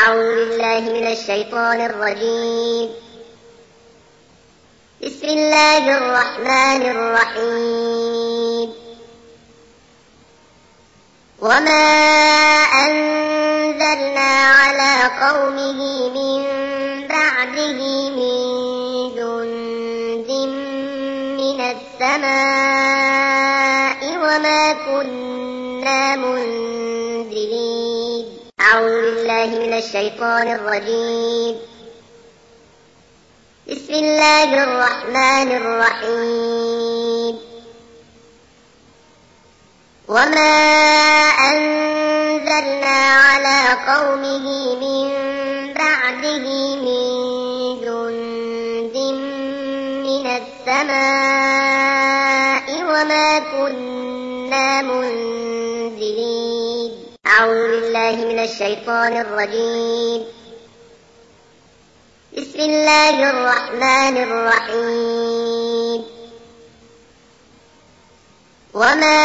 أعوذ بالله من الشيطان الرجيم. بسم الله الرحمن الرحيم. وما أنزلنا على قومه من بعده من جند من السماء وما كنا منزلين. أعوذ بالله من الشيطان الرجيم. بسم الله الرحمن الرحيم. وما أنزلنا على قومه من بعده من جند من السماء وما كنا منزلين. أعوذ بالله من الشيطان الرجيم. بسم الله الرحمن الرحيم. وما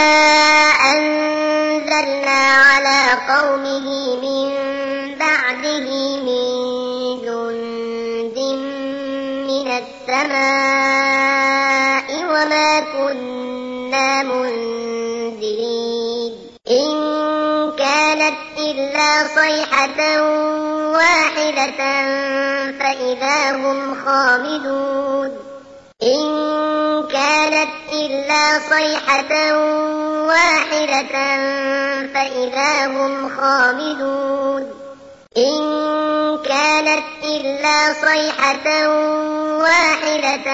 أنزلنا على قومه من بعده من جند من السماء وما كنا منزلين. إن كانت إلا صيحة واحدة فإذا هم خامدون. إن كانت إلا صيحة واحدة فإذا هم خامدون. إن كانت إلا صيحة واحدة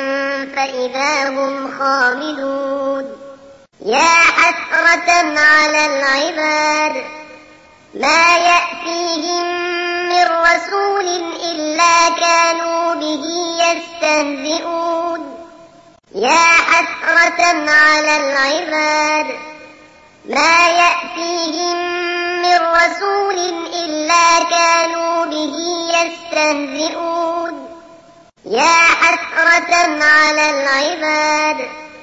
فإذا هم خامدون. يا حسرة على العباد ما يأتيهم من رسول إلا كانوا به يستهزئون. يا حسرة على العباد ما يأتيهم من رسول إلا كانوا به يستهزئون. يا حسرة على العباد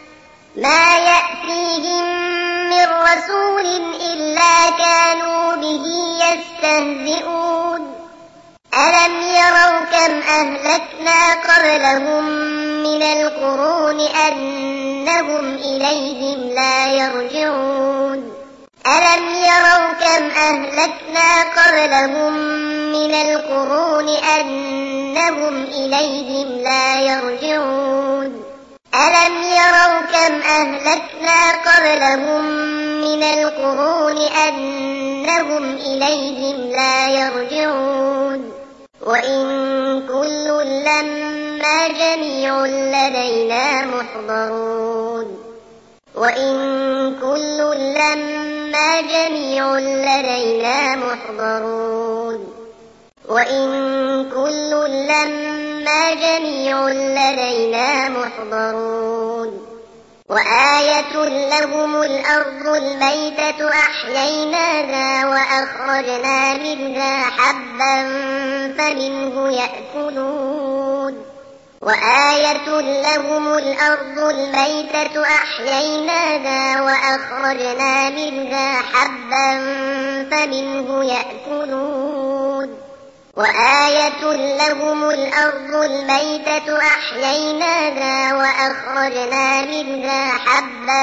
ما يأتيهم من رسول إلا كانوا به يستهزئون. ألم يروا كم أهلكنا قبلهم من القرون أنهم إليهم لا يرجعون. ألم يروا كم أهلكنا قبلهم من القرون أنهم إليهم لا يرجعون. ألم يروا كم أهلكنا قبلهم من القرون أنهم إليهم لا يرجعون. وإن كل لما جميع لدينا محضرون. وإن كل لما جميع لدينا محضرون. وإن كل لما جميع لدينا محضرون. وآية لهم الأرض الميتة أحييناها وأخرجنا منها حبا فمنه يأكلون. وآية لهم الأرض الميتة أحييناها وأخرجنا منها حبا فمنه يأكلون. وآية لهم الأرض الميتة أحييناها وأخرجنا منها حبا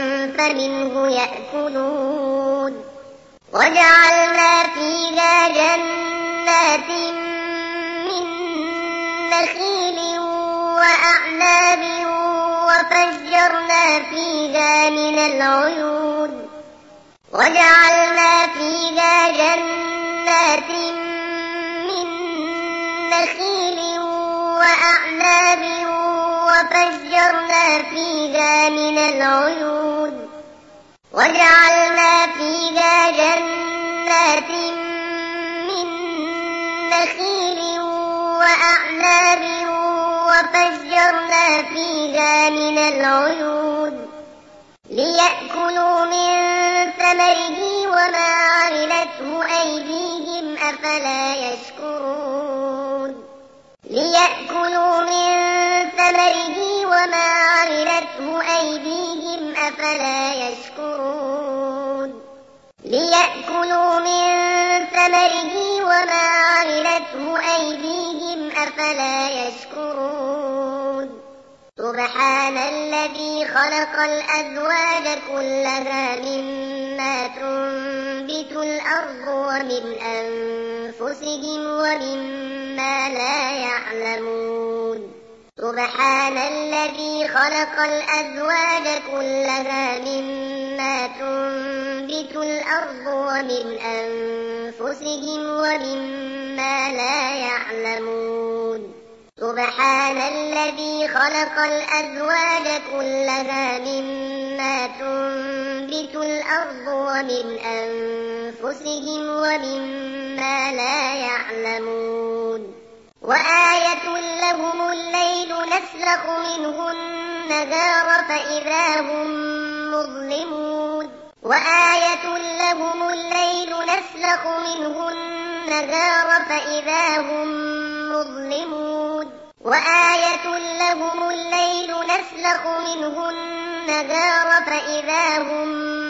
فمنه يأكلون. وجعلنا فيها جنات من نخيل وأعناب وفجرنا فيها من العيون. وجعلنا فيها جنات نخيل وأعناب وفجرنا فيها من العيون. وجعلنا فيها جنات من نخيل وأعناب وفجرنا فيها من العيون ليأكلوا من ثمره وما عملته أيديهم أفلا يشكرون. ليأكلوا من ثمره وما عملته أيديهم أفلا يشكرون. ليأكلوا من ثمره وما أفلا يشكرون سبحان الذي خلق الأزواج كلها مما تنبت الأرض ومن أنفسهم ومما لا يعلمون سبحان الذي خلق الأزواج كلها مما تنبت الأرض ومن أنفسهم ومما لا يعلمون سبحان الذي خلق الأزواج كلها مما تنبت الأرض ومن أنفسهم ومما لا يعلمون وآية لهم الليل نسلخ منه النهار فإذا هم مظلمون وآية لهم الليل نسلخ منه النهار فإذا هم مظلمون وآية لهم الليل نسلخ منه النهار فإذا هم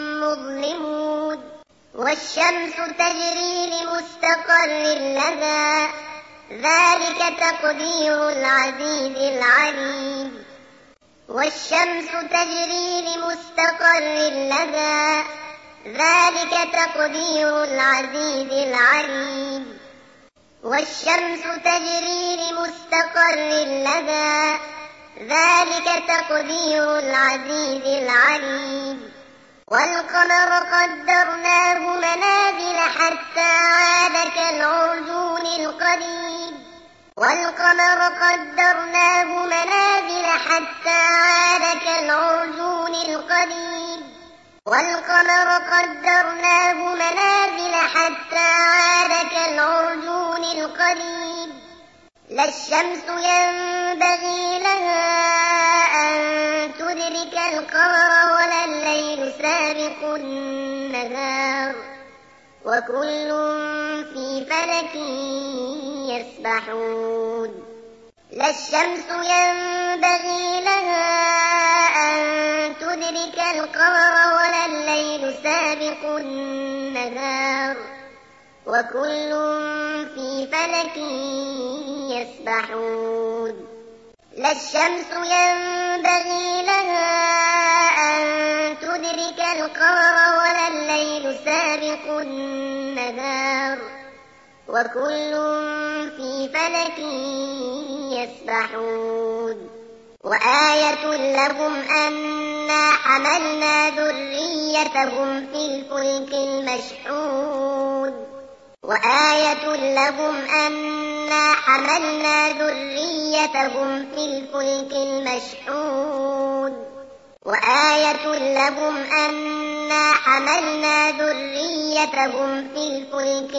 مظلمون والشمس تجري لمستقر لها ذلك تقدير العزيز العليم والشمس تجري لمستقر لها ذلك تقدير العزيز العليم والشمس تجري لمستقر لها ذلك تقدير العزيز العليم والقمر قدرناه منازل حتى عاد كالعرجون القديم والقمر قدرناه منازل حتى عاد كالعرجون القديم والقمر قدرناه منازل حتى عاد كالعرجون القديم لا الشمس ينبغي لها أن تدرك القمر ولا الليل سابق النهار وكل في فلك يسبحون لا الشمس ينبغي لها أن تدرك القمر ولا الليل سابق النهار وكل في فلك يسبحون لا الشمس ينبغي لها أن تدرك القمر ولا الليل سابق النهار وكل في فلك يسبحون وآية لهم أنا حملنا ذريتهم في الفلك المشحون وآية لهم أنا حملنا ذريتهم في الفلك المشحون وآية لهم أنا حملنا ذريتهم في الفلك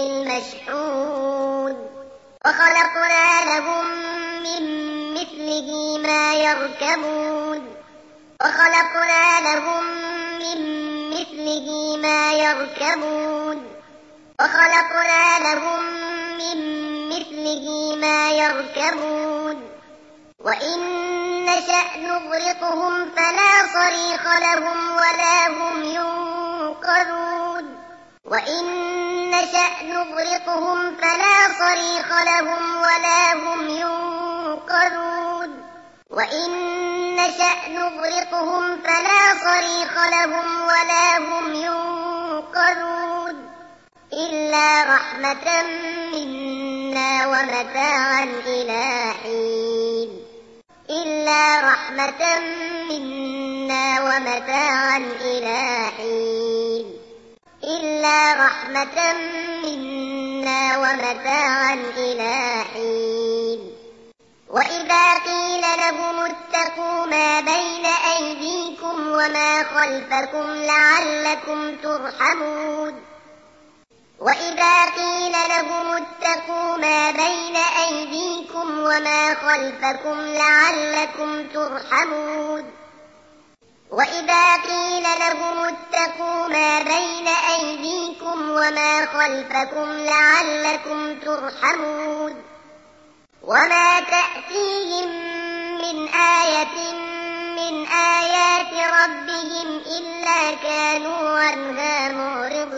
المشحون وخلقنا لهم من مثله ما يركبون وخلقنا لهم من مثله ما يركبون وخلقنا لهم من مثله ما يركبون وإن نشأ نغرقهم فلا صريخ لهم ولا هم ينقذون وإن نشأ نغرقهم فلا صريخ لهم ولا هم ينقذون وإن نشأ نغرقهم فلا صريخ لهم ولا هم ينقذون إلا رحمة منا ومتاعا إلى حين إلا رحمة منا ومتاعا إلى حين إلا رحمة منا ومتاعا إلى حين وإذا قيل لهم اتقوا ما بين أيديكم وما خلفكم لعلكم ترحمون وإذا قيل لهم اتقوا ما بين أيديكم وما خلفكم لعلكم ترحمون وإذا قيل لهم اتقوا ما بين أيديكم وما خلفكم لعلكم ترحمون وما تأتيهم من آية من آيات ربهم إلا كانوا عنها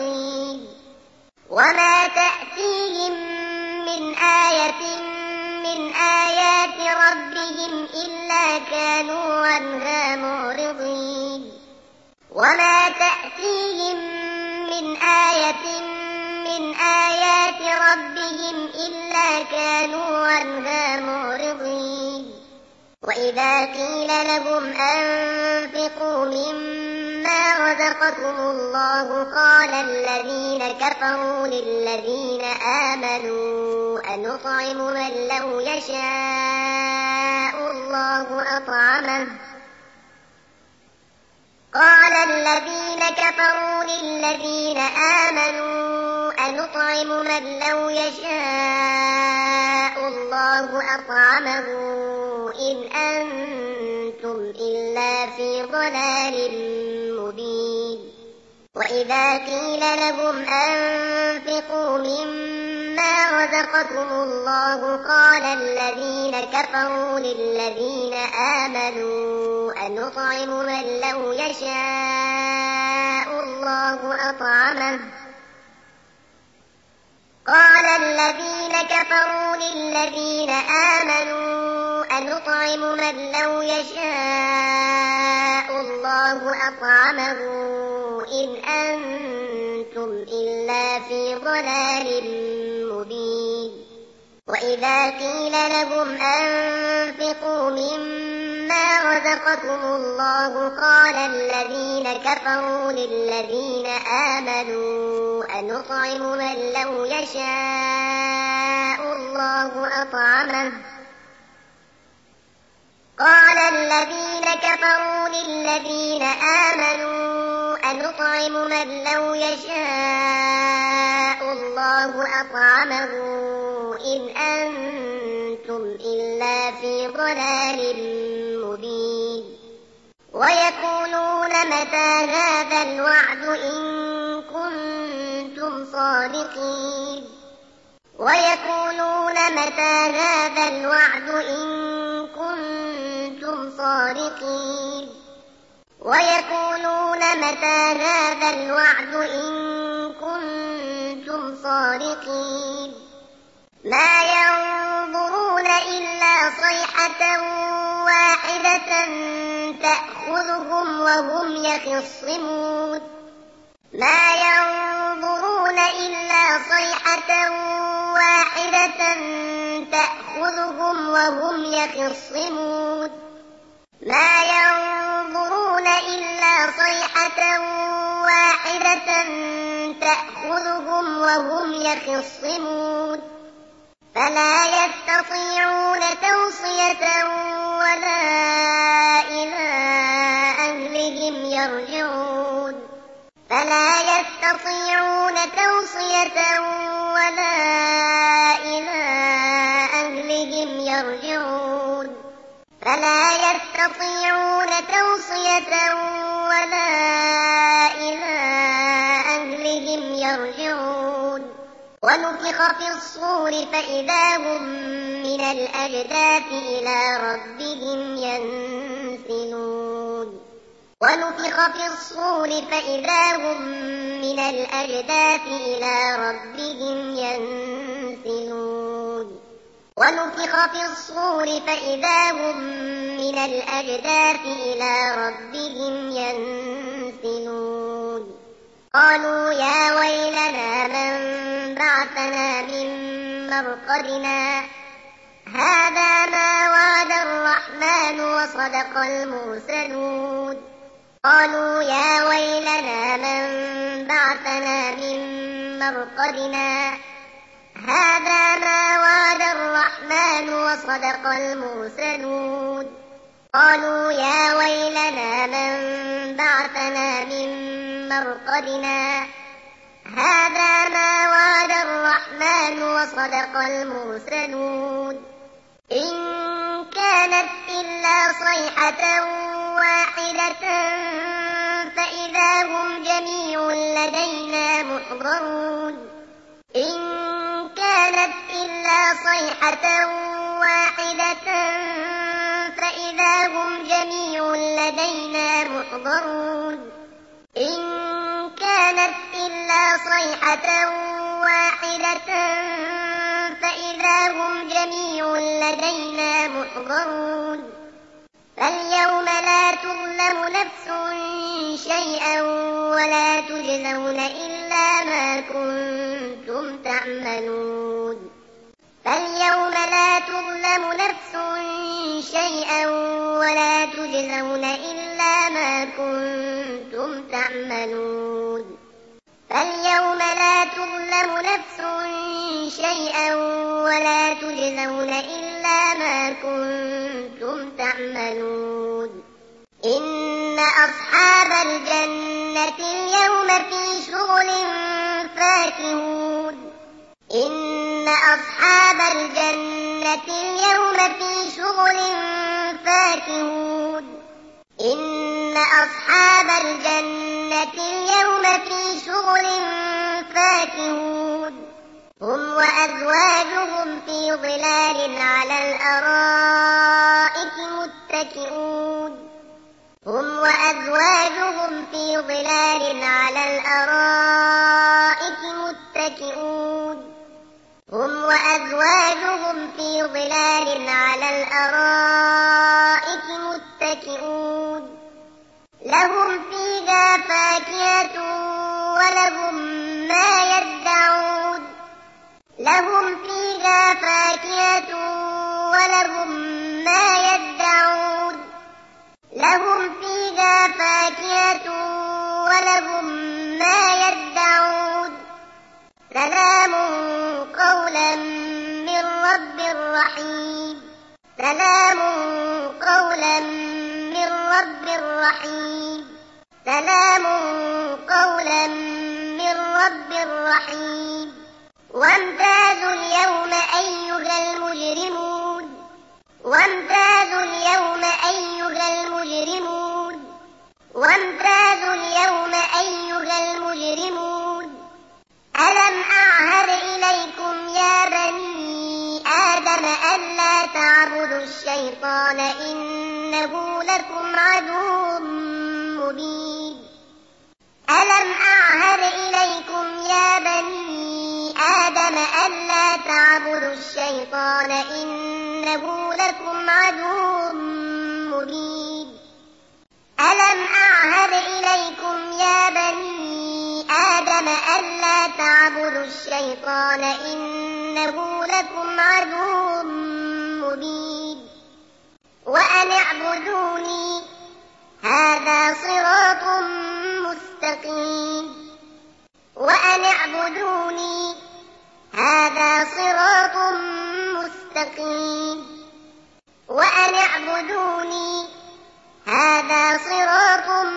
معرضين وما تأتيهم من آية من من آيات ربهم إلا كانوا عنها معرضين وما تأتيهم من آية من آيات ربهم إلا كانوا عنها معرضين وإذا قيل لهم أنفقوا مما رزقكم الله قال الذين كفروا للذين آمنوا أنطعم من لو يشاء الله أطعمه قال الذين كفروا للذين آمنوا أنطعم من لو يشاء الله أطعمه إن أنتم إلا في ضلال مبين وإذا قيل لهم أنفقوا مما رزقكم الله قال الذين كفروا للذين آمنوا أنطعم من لو يشاء الله أطعمه قال الذين كفروا للذين آمنوا أنطعم من لو يشاء الله أطعمه إن أنتم إلا في ضلال مبين وإذا قيل لهم أنفقوا مما رزقكم الله قال الذين كفروا للذين آمنوا أنطعم من لو يشاء الله أطعمه قال الذين كفروا للذين آمنوا أنطعم من لو يشاء الله أطعمه إن أنتم إلا في ضلال مبين ويقولون متى هذا الوعد إن كنتم صادقين ويقولون متى هذا الوعد إن كنتم صادقين ويقولون متى هذا الوعد إن كنتم صادقين ما ينظرون إلا صيحة واحدة تأخذهم وهم يخصمون ما ينظرون إلا صيحة واحدة تأخذهم وهم يخصمون ما ينظرون إلا صيحة واحدة تأخذهم وهم يخصمون فلا يستطيعون توصية ولا إلى أهلهم يرجعون فلا يستطيعون توصية ولا إلى أهلهم يرجعون فلا يستطيعون توصية ولا إلى أهلهم يرجعون ونفخ في الصور فإذا هم من الأجداث إلى ربهم ينسلون ونفخ في الصور فإذا هم من الأجداث إلى ربهم ينسلون ونفخ في الصور فإذا هم من الأجداث إلى ربهم ينسلون قالوا يا ويلنا من بعثنا من مرقدنا هذا ما وعد الرحمن وصدق المرسلون قالوا يا ويلنا من بعثنا من مرقدنا هذا ما وعد الرحمن وصدق المرسلون قالوا يا ويلنا من بعثنا من مرقدنا هذا ما وعد الرحمن وصدق المرسلون إن كانت إلا صيحة واحدة فإذا هم جميع لدينا محضرون إن كانت إلا صيحة واحدة فإذا هم جميع لدينا محضرون إن كانت إلا صيحة واحدة فإذا إنهم جميع لدينا محضرون فاليوم لا تظلم نفس شيئا ولا تجزون إلا ما كنتم تعملون فاليوم لا تظلم نفس شيئا ولا تجزون إلا ما كنتم تعملون فاليوم لا تظلم نفس شيئا ولا تجزون إلا ما كنتم تعملون إن أصحاب الجنة اليوم في شغل فاكهون إن أصحاب الجنة اليوم في شغل فاكهون إن أصحاب الجنة اليوم في شغل فاكهون هم وأزواجهم في ظلال على الأرائك متكئون هم وأزواجهم في ظلال على الأرائك متكئون هم وأزواجهم في ظلال على الأرائك متكئون لهم فيها فاكهة ولهم ما يدعون لهم فيها فاكهة ولهم ما يدعون لهم فيها فاكهة ولهم ما يدعون سلام قولا من رب رحيم سلام قولا من رب رحيم سلام قولا من رب رحيم وامتازوا اليوم أيها المجرمون وامتازوا اليوم أيها المجرمون وامتازوا اليوم أيها المجرمون ألم أعهد إليكم يا بني آدم ألا تعبدوا الشيطان إنه لكم عدو مبين ألم أعهد إليكم يا بني آدم ألا تعبدوا الشيطان إنه لكم عدو مبين ألم أعهد إليكم يا بني آدم ألا تعبدوا الشيطان إنه لكم عدو مبين وأن اعبدوني هذا صراط مستقيم وأن اعبدوني هذا صراط مستقيم وأن اعبدوني هذا صراط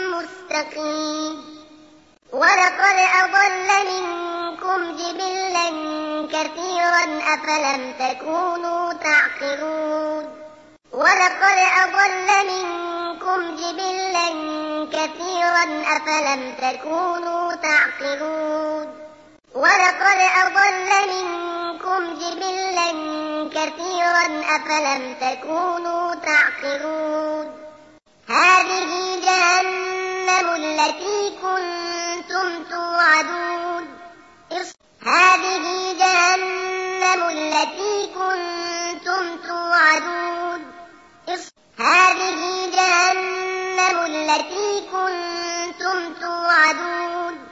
مستقيم ولقد أضل منكم جبلا كثيرا أفلم تكونوا تعقلون ولقد أضل منكم جبلا كثيرا أفلم تكونوا تعقلون ولقد أضل منكم جبلا كثيرا أفلم تكونوا تعقلون هذه جهنم التي كنتم توعدون هذه جهنم التي كنتم توعدون هذه جهنم التي كنتم توعدون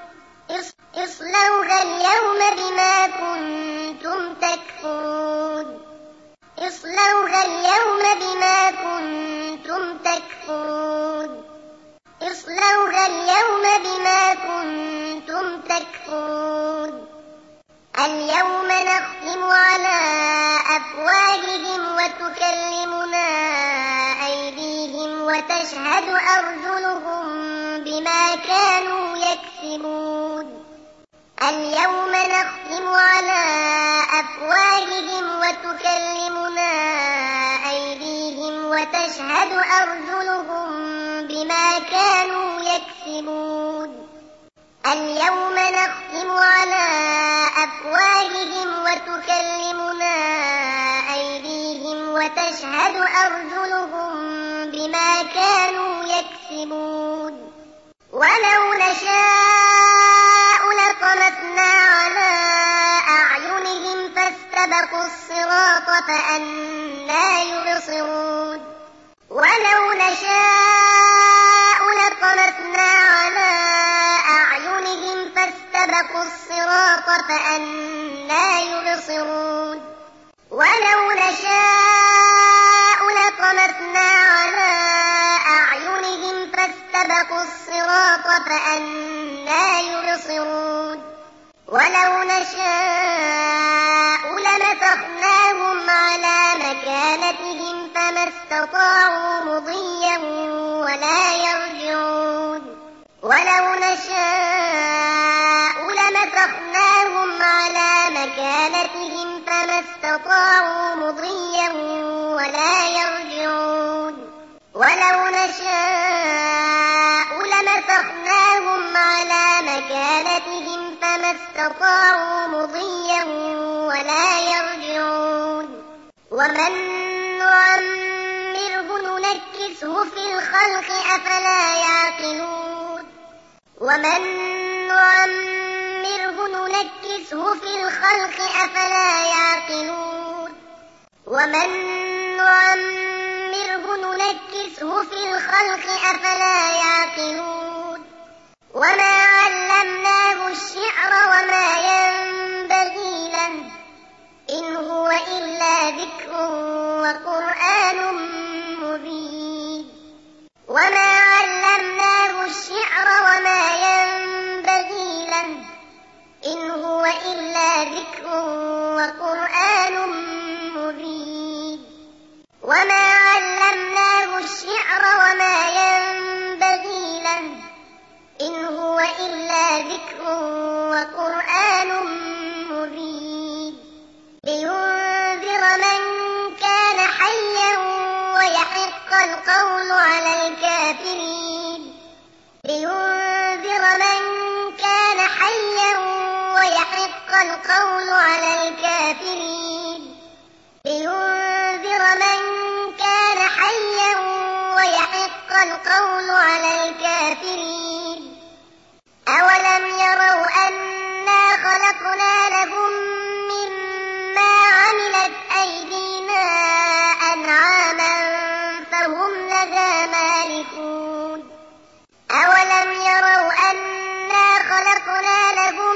اصلوها اليوم بما كنتم تكفرون اصلوها اليوم بما كنتم تكفرون اصلوها اليوم بما كنتم تكفرون اليوم نختم على أفواههم وتكلمنا أيديهم وتشهد أرجلهم بما كانوا يكسبون اليوم نختم على أفواههم وتكلمنا أيديهم وتشهد أرجلهم بما كانوا يكسبون اليوم نختم على أفواههم وتكلمنا أيديهم وتشهد أرجلهم بما كانوا يكسبون ولو نشاء لطمسنا على أعينهم فاستبقوا الصراط فأنى يبصرون ولو نشاء لطمسنا على أعينهم فاستبقوا الصراط فأنى يبصرون ولو نشاء لطمسنا على أعينهم فاستبقوا الصراط فأنى يبصرون ولو نشاء لمسخناهم على مكانتهم فما استطاعوا مضيا ولا يرجعون ولو نشاء لمسخناهم على مكانتهم فما استطاعوا مضيا ولا يرجعون ولو نشاء لمسخناهم على مكانتهم فما استطاعوا مضيا ولا يرجعون ومن نعمره ننكسه في الخلق أفلا يعقلون ومن نعمره ننكسه في الخلق أفلا يعقلون ومن نعمره ننكسه في الخلق أفلا يعقلون وما علمناه الشعر وما ينبغي له إن هو إلا ذكر وقرآن مبين وما علمناه الشعر وما ينبغي له إن هو إلا ذكر وقرآن مبين وما علمناه الشعر وما ينبغي له إن هو إلا ذكر وقرآن مبين لينذر من كان حيا ويحق القول على الكافرين لينذر من كان حيا ويحق القول على الكافرين لينذر من كان حيا ويحق القول على الكافرين أولم يروا أنا خلقنا لهم مما عملت أيدينا أنعاما فهم لها مالكون أولم يروا أنا خلقنا لهم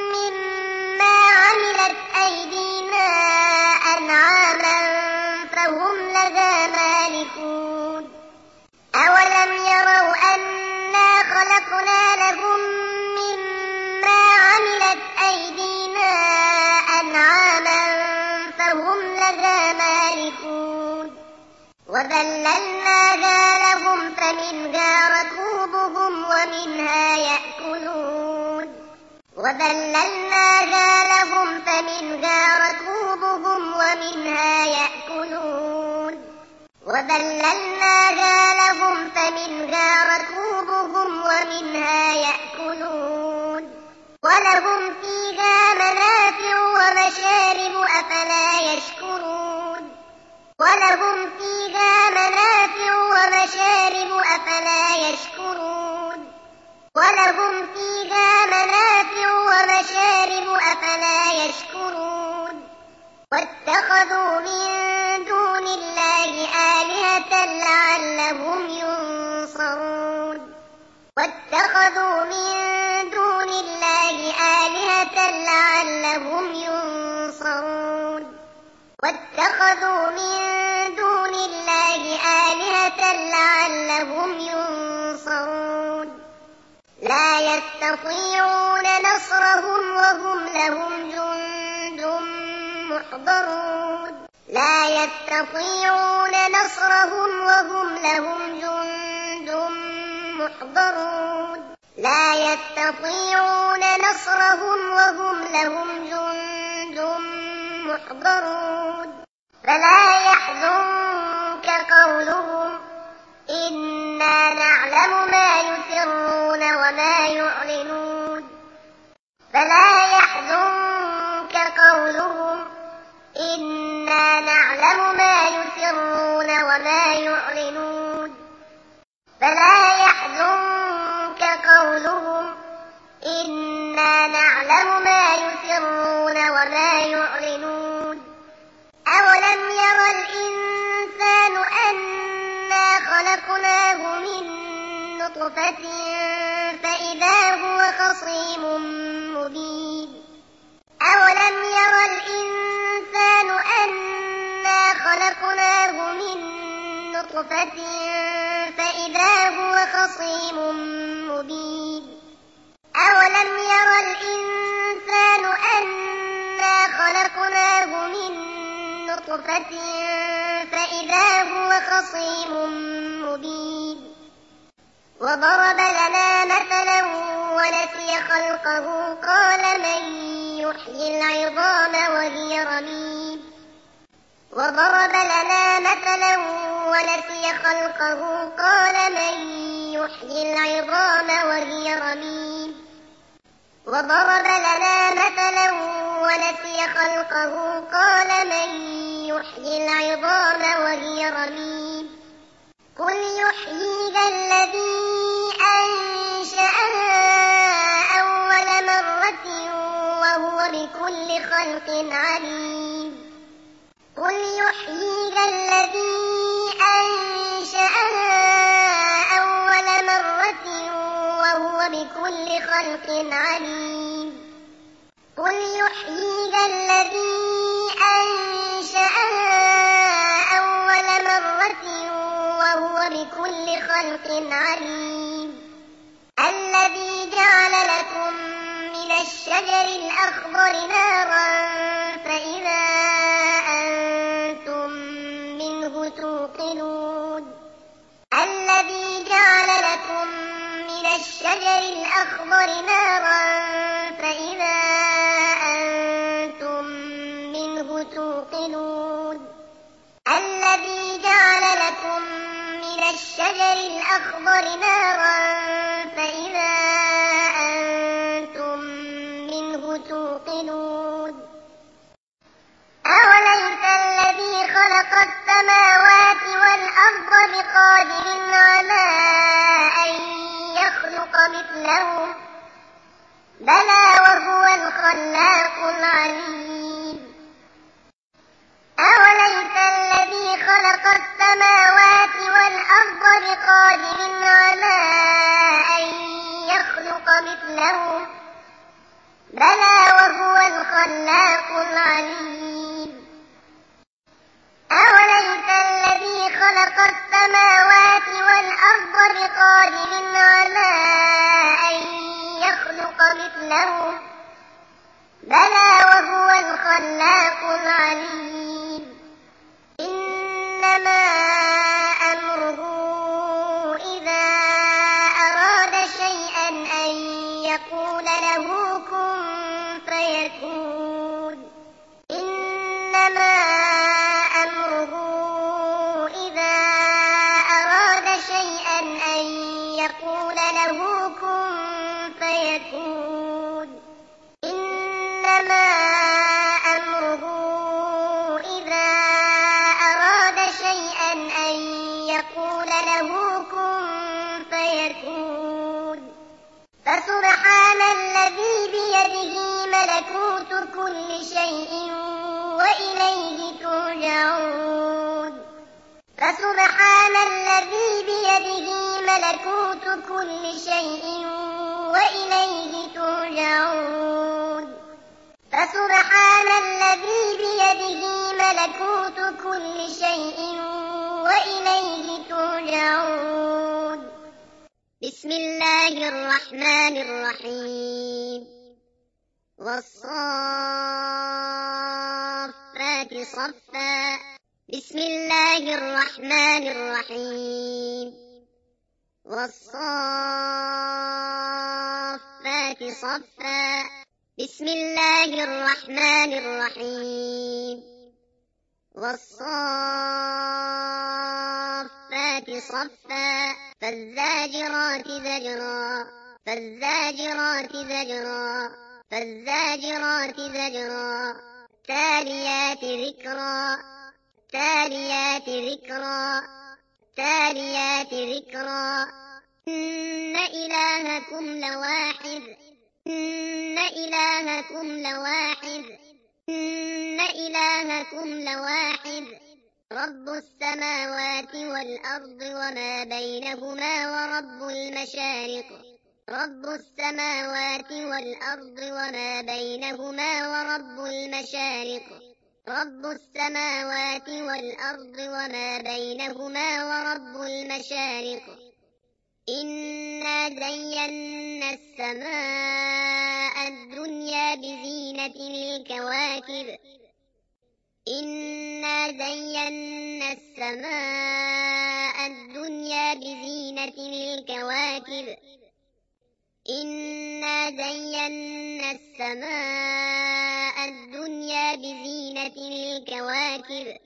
مما عملت أيدينا أنعاما فهم لها مالكون أولم يروا أنا خلقنا لهم مما عملت أيدينا أنعاما فهم لها مالكون وذللناها لهم فمنها ركوبهم ومنها يأكلون وذللناها لهم فمنها ركوبهم ومنها يأكلون وذللناها لهم فمنها ركوبهم ومنها يأكلون ولهم فيها منافع ومشارب أفلا يشكرون ولهم فيها منافع ومشارب أفلا يشكرون ولهم فيها منافع ومشارب أفلا يشكرون واتخذوا من دون الله آلهة لعلهم ينصرون واتخذوا من دون الله آلهة لعلهم ينصرون واتخذوا من دون الله آلهة لعلهم ينصرون لا يستطيعون نصرهم وهم لهم جند محضرون لا يستطيعون نصرهم وهم لهم جند محضرون لا يستطيعون نصرهم وهم لهم جند محضرون فلا يحزنك قولهم إنا نعلم ما يسرون وما يعلنون فلا يحزنك قولهم إنا نعلم ما يسرون وما يعلنون فلا يحزنك قولهم إنا نعلم ما يسرون وما يعلنون نطفة فإذا هو خصيم مبين أولم ير الإنسان أنا خلقناه من نطفة فإذا هو خصيم مبين أولم ير الإنسان أنا خلقناه من نطفة فإذا هو خصيم مبين وضرب لنا مثلا ونسي خلقه قال من يحيي العظام وهي رميم وضرب لنا مثلا ونسي خلقه قال من يحيي العظام وهي رميم وضرب لنا مثلا ونسي خلقه قال من يحيي العظام وهي رميم قل يحييها الذي أنشأها أول مرة وهو بكل خلق عليم قل يحييها الذي أنشأها أول مرة وهو بكل خلق عليم قل يحييها الذي أنشأها أول مرة وهو بكل خلق عليم الذي جعل لكم من الشجر الأخضر نارا فإذا أنتم منه توقدون الذي جعل لكم من الشجر الأخضر نارا فإذا أنتم منه توقدون الذي جعل لكم من الشجر الأخضر نارا فإذا أنتم منه توقدون أوليس الذي خلق السماوات والأرض بقادر على أن يخلق مثلهم بلى وهو الخلاق العليم أوليس الذي خلق السماوات والأرض بقادر على أن يخلق مثلهم بلى وهو الخلاق العليم أوليس الذي خلق السماوات والأرض بقادر على أن يخلق مثلهم بلى وهو الخلاق العليم إنما أمره إذا أراد شيئا أن يقول له كن فيكون إنما أمره إذا أراد شيئا أن يقول له كن فيكون إنما أمره إذا أراد شيئا أن يقول له كن فيكون فسبحان الذي بيده ملكوت كل شيء وإليه ترجعون فسبحان الذي بيده ملكوت كل شيء وإليه ترجعون فسبحان الذي بيده ملكوت كل شيء وإليه ترجعون بسم الله الرحمن الرحيم والصافات صفا بسم الله الرحمن الرحيم والصافات صفا بسم الله الرحمن الرحيم والصافات صفا فالزاجرات زجرا فالزاجرات زجرا فالزاجرات زجرا تاليات ذكرا تاليات ذكرا تاليات ذكرا إن إلهكم لواحد إن إلهكم لواحد إن إلهكم لواحد رب السماوات والأرض وما بينهما ورب المشارق رب السماوات والأرض وما بينهما ورب المشارق رب السماوات والأرض وما بينهما ورب المشارق إنا زينا السماء الدنيا بزينة الكواكب إنا زينا السماء الدنيا بزينة الكواكب إنا زينا السماء الدنيا بزينة الكواكب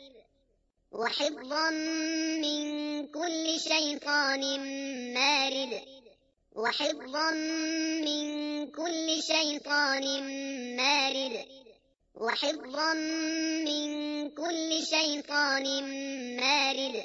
وحفظا من كل شيطان مارد وحفظا من كل شيطان مارد وحفظا من كل شيطان مارد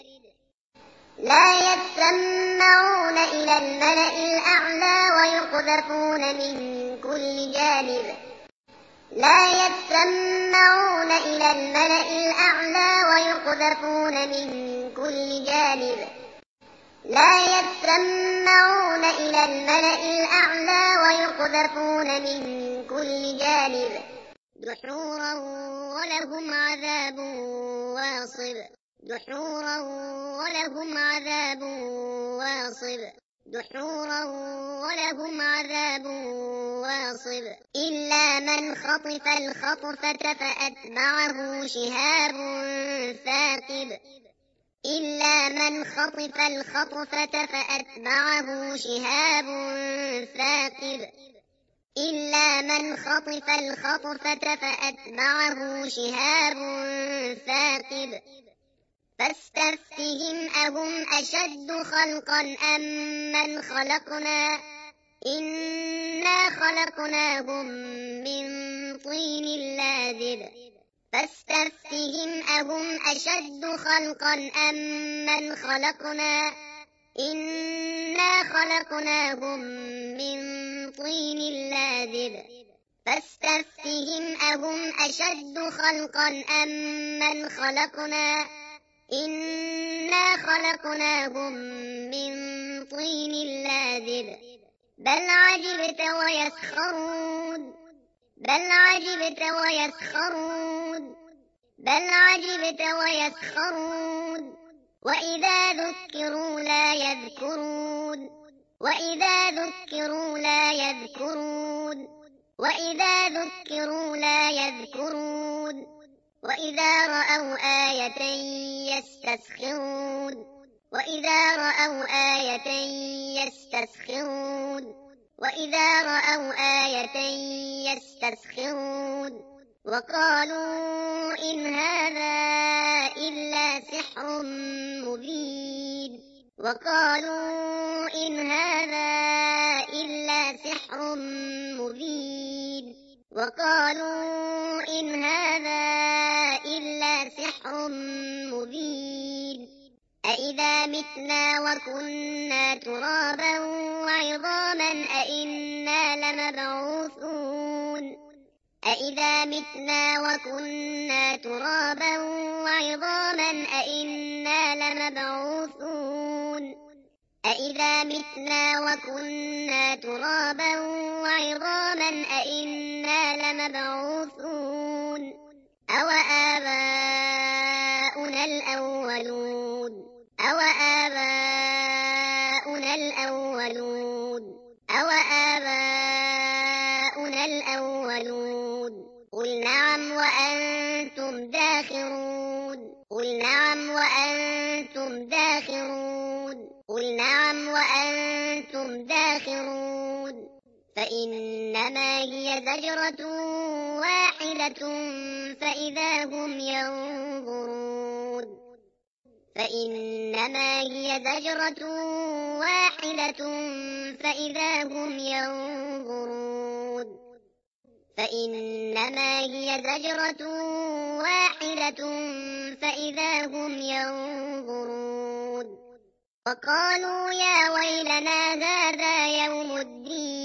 لا يسمعون إلى الملأ الأعلى ويقذفون من كل جانب لا يسمعون إلى الملأ الأعلى ويقذفون من كل جانب لا يسمعون إلى الملأ الأعلى ويقذفون من كل جانب دحورا ولهم عذاب واصب دحورا ولهم عذاب واصب دحورا ولهم عذاب واصب إلا من خطف الخطفة فأتبعه شهاب ثاقب إلا من خطف الخطفة فأتبعه شهاب ثاقب إلا من خطف الخطفة فأتبعه شهاب ثاقب فاستفتهم أهم أشد خلقا أم من خلقنا إنا خلقناهم من طين لازب فاستفتهم أهم أشد خلقا أم من خلقنا إنا خلقناهم من طين لازب فاستفتهم أهم أشد خلقا أم من خلقنا إنا خلقناهم من طين لازب بل عجبت ويسخرون بل عجبت ويسخرون بل عجبت ويسخرون وإذا ذكروا لا يذكرون وإذا ذكروا لا يذكرون وإذا ذكروا لا يذكرون وإذا رأوا آية يستسخرون وإذا رأوا آية يستسخرون وإذا رأوا آية يستسخرون وقالوا إن هذا إلا سحر مبين وقالوا إن هذا إلا سحر مبين وقالوا إن هذا إلا سحر مبين أإذا متنا وكنا ترابا وعظاما أإنا لمبعوثون أإذا متنا وكنا ترابا وعظاما أإنا لمبعوثون أإذا متنا وكنا ترابا وعظاما أإنا لمبعوثون أوآباؤنا الأولون أوآباؤنا الأولون أوآباؤنا الأولون قل نعم وأنتم داخرون قل نعم وأنتم داخرون قل نعم وأنتم داخرون فإنما هي زجرة واحدة فإذا هم ينظرون فإنما هي زجرة واحدة فإذا هم ينظرون فإنما هي زجرة واحدة فإذا هم ينظرون وقالوا يا ويلنا هذا يوم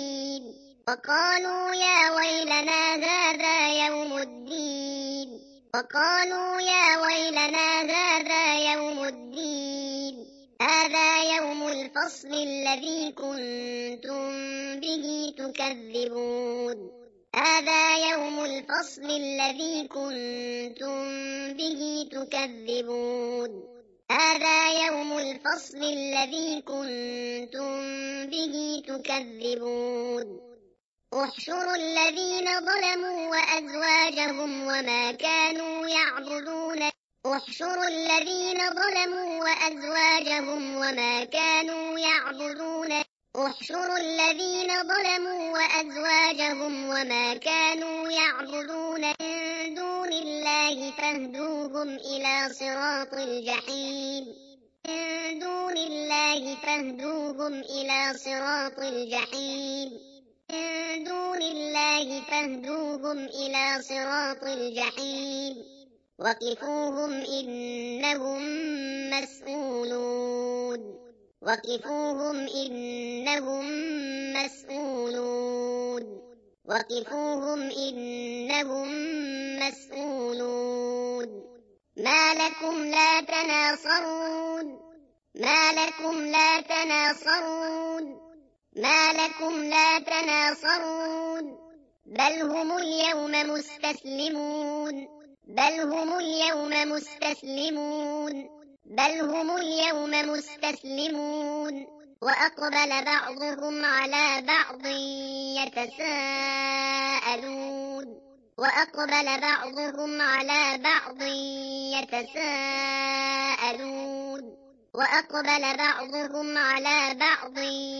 الدين وقالوا يا ويلنا هذا يوم الدين وقالوا يا ويلنا هذا يوم الدين، هذا يوم الفصل الذي كنتم به تكذبون، هذا يوم الفصل الذي كنتم به تكذبون، هذا يوم الفصل الذي كنتم به تكذبون. احشروا الذين ظلموا وأزواجهم وما كانوا يعبدون، احشروا الذين ظلموا وأزواجهم وما كانوا يعبدون، احشروا الذين ظلموا وأزواجهم وما كانوا يعبدون من دون الله فاهدوهم إلى صراط الجحيم، من دون الله فاهدوهم إلى صراط الجحيم، من دون الله فاهدوهم إلى صراط الجحيم. وقفوهم إنهم مسؤولون، وقفوهم إنهم مسؤولون، وقفوهم إنهم مسؤولون. ما لكم لا تناصرون، ما لكم لا تناصرون، ما لكم لا تناصرون. بل هم اليوم مستسلمون، بل هم اليوم مستسلمون، بل هم اليوم مستسلمون. وأقبل بعضهم على بعض يتساءلون، وأقبل بعضهم على بعض يتساءلون، وأقبل بعضهم على بعض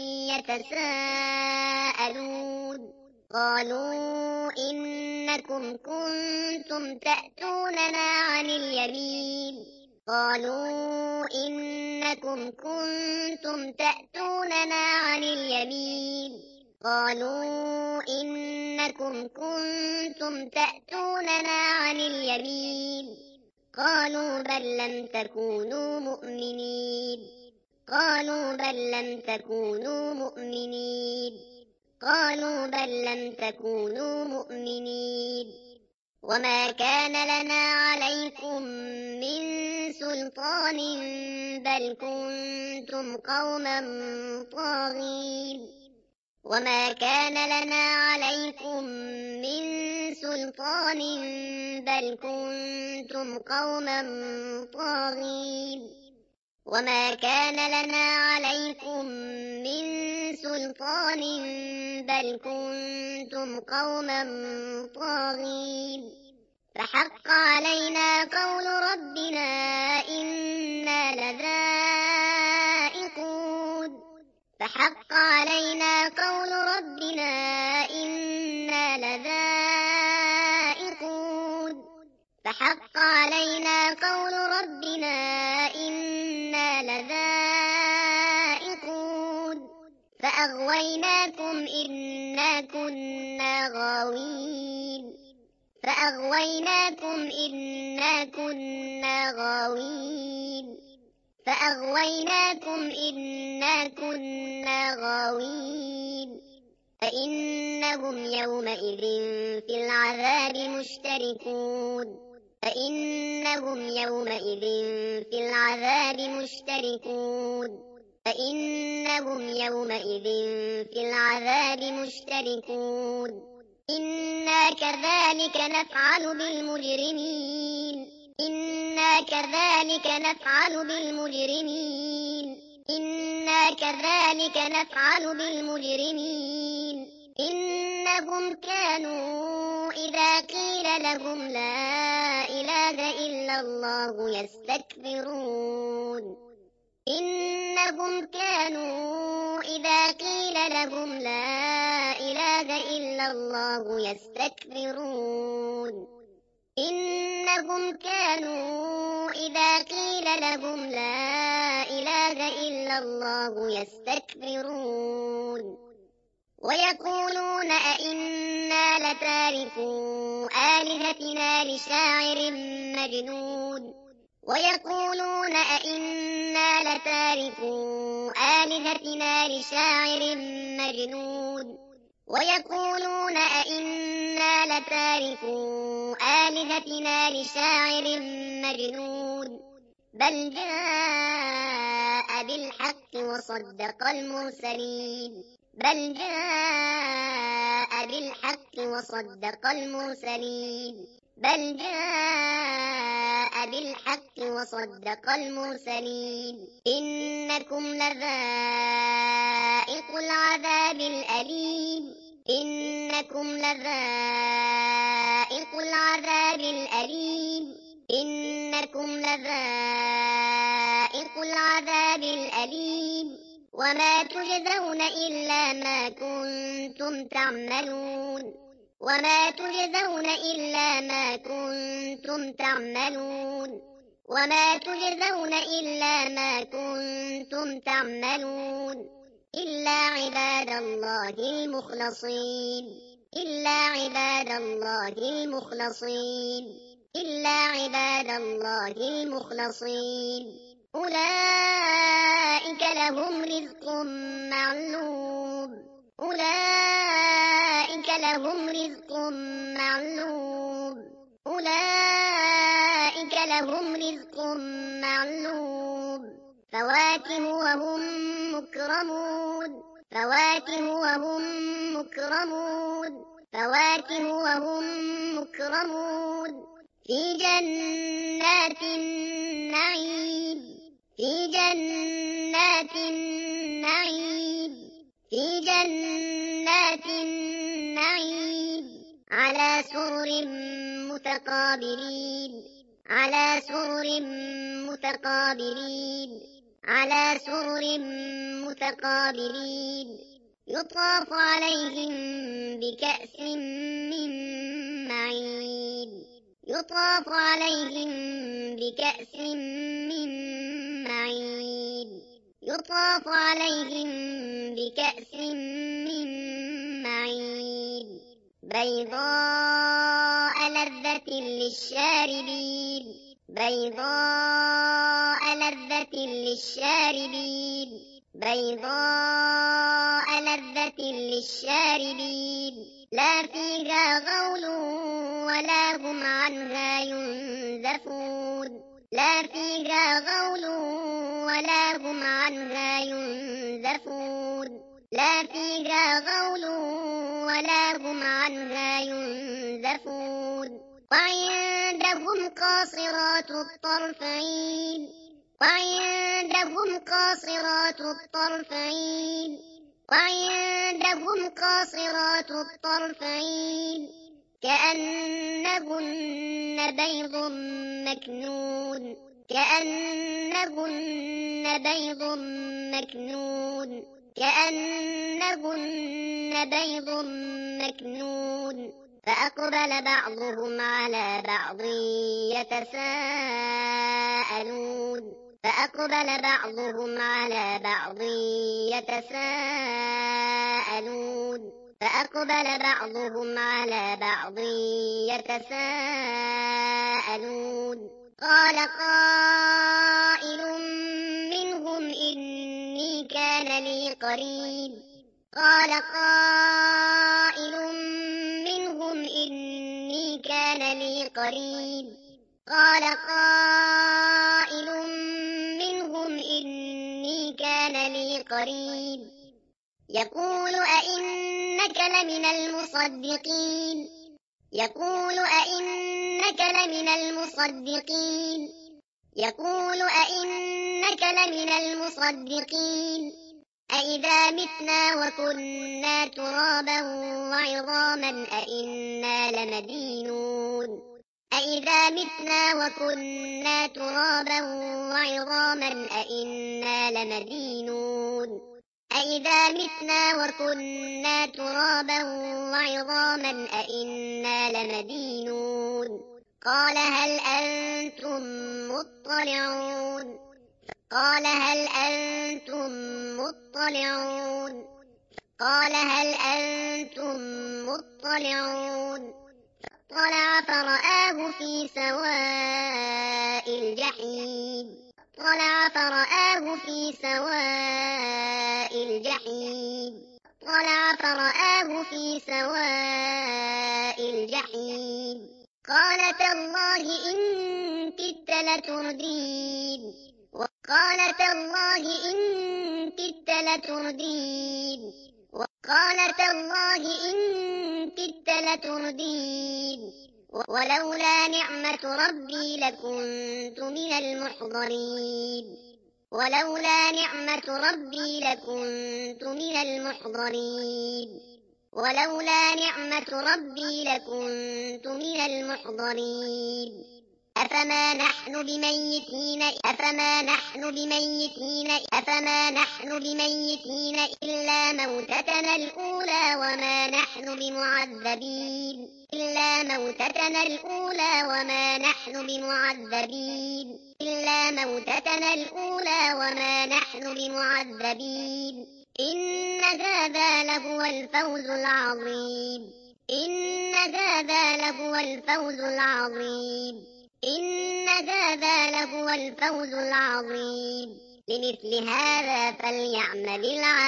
يتساءلون. قالوا إنكم كنتم تأتوننا عن اليمين، قالوا إنكم كنتم تأتوننا عن اليمين، قالوا إنكم كنتم تأتوننا عن اليمين. قالوا بل لم تكونوا مؤمنين، قالوا بل لم تكونوا مؤمنين، قالوا بل لم تكونوا مؤمنين. وما كان لنا عليكم من سلطان بل كنتم قوما طاغين، وما كان لنا عليكم من سلطان بل كنتم قوما طاغين، وما كان لنا عليكم من سلطان بل كنتم قوما طاغين. فحق علينا قول ربنا إنا لذائقون، فحق علينا قول ربنا إنا لذائقون، فحق علينا قول ربنا إنا لذائقون. فأغويناكم إنا كنا غاوين، فأغويناكم إنا كنا غاوين، فأغويناكم إنا كنا غاوين. فإنهم يومئذ في العذاب مشتركون، فإنهم يومئذ في العذاب مشتركون، فإنهم يومئذ في العذاب مشتركون. إنا كذلك نفعل بالمجرمين، إنا كذلك نفعل بالمجرمين، إنا كذلك نفعل بالمجرمين. إنهم كانوا إذا قيل لهم لا إله إلا الله يستكبرون، إنهم كانوا إذا قيل لهم لا إله إلا الله يستكبرون، إنهم كانوا إذا قيل لهم لا إله إلا الله يستكبرون. ويقولون أئنا لتاركو آلهتنا لشاعر مجنون، ويقولون أئنا لتاركو آلهتنا لشاعر مجنون. ويقولون أئنا لتاركو آلهتنا لشاعر مجنون بل جاء بالحق وصدق المرسلين بل جاء بالحق وصدق المرسلين بل جاء بالحق وصدق المرسلين إنكم لذائق العذاب الأليم إنكم لذائق العذاب الأليم إنكم لذائق العذاب الأليم وما تجزون إلا ما كنتم تعملون وما تجزون إلا ما كنتم تعملون وما تجزون إلا ما كنتم تعملون إلا عباد الله المخلصين إلا عباد الله المخلصين إلا عباد الله المخلصين أولئك لهم رزق معلوم أولئك لهم رزق معلوم أولئك لهم رزق معلوم فواكه وهم مكرمون فواكه وهم مكرمون فواكه وهم مكرمون في جنات النعيم في جنات النعيم في جنات النعيم على سرر متقابلين على سرر متقابلين على سرر متقابلين يطاف عليهم بكأس من معين يطاف عليهم بكأس من معين يطاف عليهم بكأس من معين بيضاء لذة للشاربين بيضاء لذة للشاربين بيضاء لذة للشاربين لا فيها غول ولا هم عنها ينزفون لا فيها غول ولا هم عنها ينزفون لا فيها غول ولا هم عنها ينزفون وعندهم قاصرات الطرف عين وعندهم قاصرات الطرف عين وعندهم قاصرات الطرف عين كأنهن بيض مكنون كأنهن بيض مكنون كأنهن بيض مكنون فأقبل بعضهم على بعض يتساءلون فأقبل بعضهم على بعض يتساءلون فأقبل بعضهم على بعض يتساءلون قال قائل منهم إني كان لي قرين قال قائل منهم إني كان لي قرين قال قائل منهم إني كان لي قرين يقول أئنك لمن المصدقين يقول أئنك لمن المصدقين يقول أئنك لمن المصدقين أئذا متنا وكنا ترابا وعظاما أئنا لمدينون أئذا متنا وكنا ترابا وعظاما أئنا لمدينون أئذا متنا وكنا ترابا وعظاما أئنا لمدينون قال هل أنتم مطلعون قال هل أنتم مطلعون قال هل أنتم مطلعون طلع فرآه في سواء الجحيم طلع فرآه في سواء الجحيم فاطلع فرآه في سواء الجحيم قال تالله إن كدت لتردين وقال تالله إن كدت لتردين وقال تالله إن كدت لتردين ولولا نعمة ربي لكنت من المحضرين ولولا نعمة ربي لكنت من المحضرين ولولا نعمة ربي لكنت من المحضرين أفما نحن بميتين إلا موتتنا الأولى وما نحن بمعذبين إن هذا لهو الفوز العظيم إن هذا لهو الفوز العظيم لمثل هذا فليعمل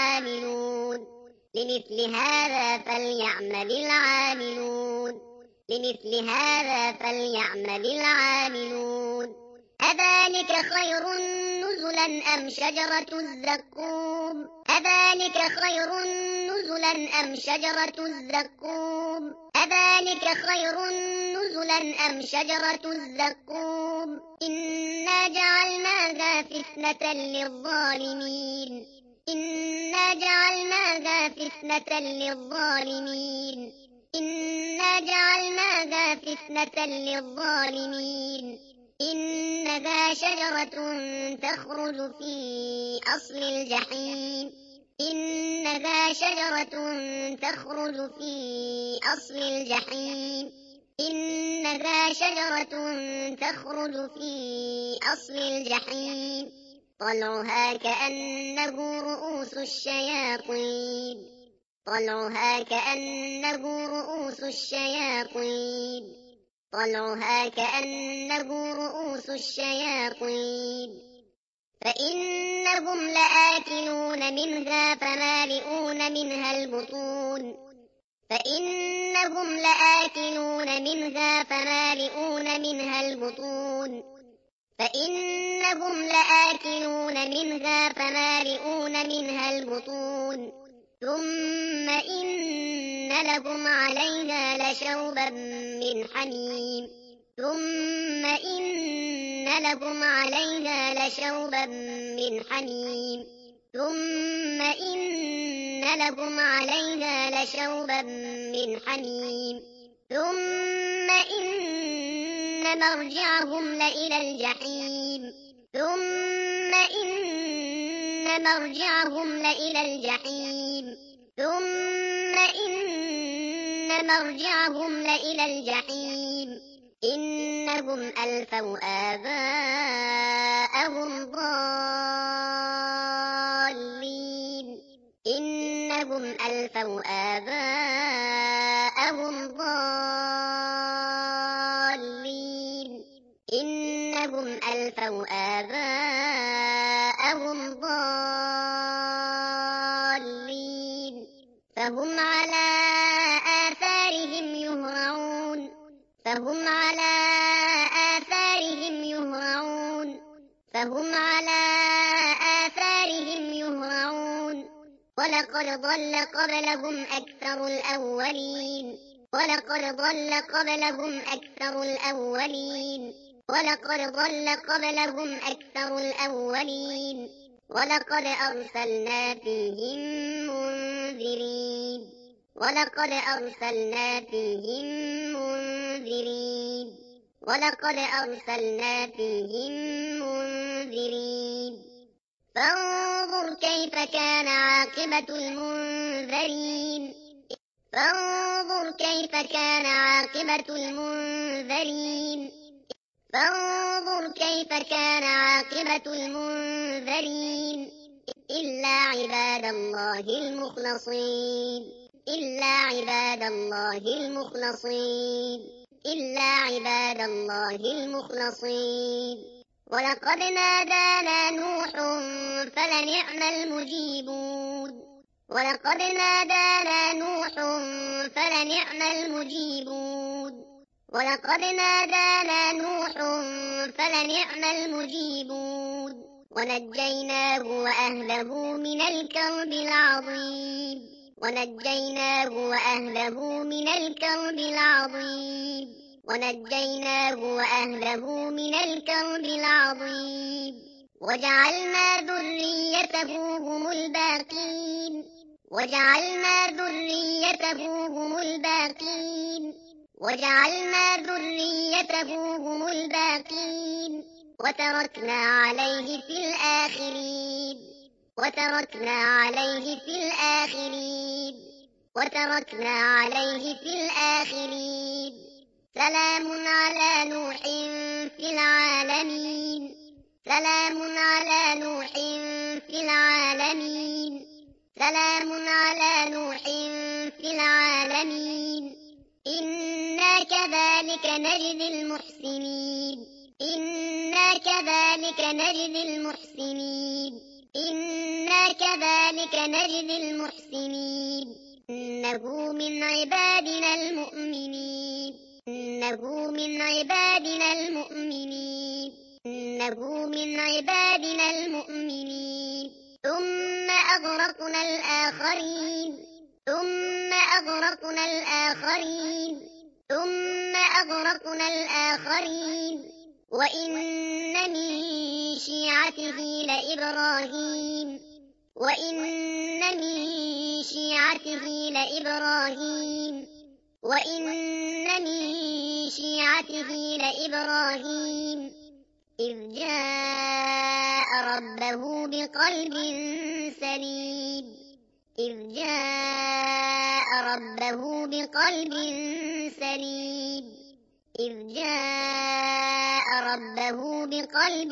العاملون أذلك خير نزلا أم شجرة الزقوم إنا جعلناها فتنة للظالمين إنها شجرة تخرج في أصل الجحيم إنها شجرة تخرج في أصل الجحيم طلعها كأنه رؤوس الشياطين فإنهم لآكلون منها فمالئون منها البطون ثم إن لهم عليها لشوبا من حميم ثم إن مرجعهم لإلى الجحيم ثم إن مرجعهم لإلى الجحيم إنهم ألفوا آباءهم ضالين فهم على آثارهم يهرعون ولقد ضل قبلهم أكثر الأولين ولقد أرسلنا فيهم منذرين فانظر كيف كان عاقبة المنذرين إلا عباد الله المخلصين ولقد نادانا نوح فلنعم المجيبون ولقد نادانا نوح فلنعم المجيبون ولقد نادانا نوح فلنعم المجيبون ونجيناه وأهله من الكرب العظيم ونجيناه وأهله من الكرب العظيم ونجيناه وأهله من الكرب العظيم وجعلنا ذريته هم الباقين وجعلنا ذريته هم الباقين وجعلنا ذريته هم الباقين وتركنا عليه في الآخرين وتركنا عليه في الآخرين وتركنا عليه في الآخرين سلام على نوح في العالمين سلام على نوح في العالمين سلام على نوح في العالمين إنا كذلك نجزي المحسنين إنا كذلك نجزي المحسنين إنا كذلك نجزي المحسنين إنه من عبادنا المؤمنين إنه من عبادنا المؤمنين إنه من عبادنا المؤمنين ثم أغرقنا الآخرين ثم أغرقنا الآخرين ثم أغرقنا الآخرين وإن من شيعته لإبراهيم وإن من شيعته لإبراهيم وإن من شيعته لإبراهيم إذ جاء ربه بقلب سليم إذ جاء ربه بقلب سليم إذ جاء ربه بقلب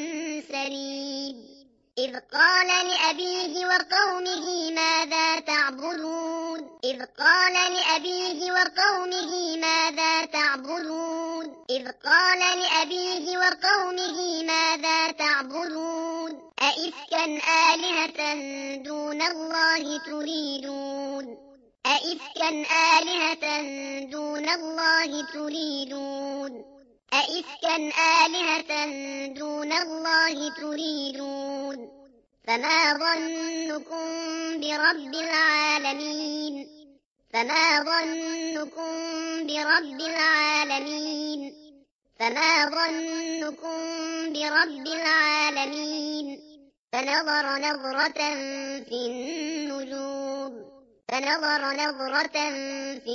سليم إذ قال لأبيه وقومه ماذا تعبدون إذ قال لأبيه وقومه ماذا تعبدون إذ قال لأبيه وقومه ماذا تعبدون أئفكا آلهة دون الله تريدون أئفكا آلهة دون الله تريدون أئفكا آلهة دون الله تريدون فما ظنكم برب العالمين فما ظنكم برب العالمين فما ظنكم برب العالمين فنظر نظرة في النجوم فنظر نظرة في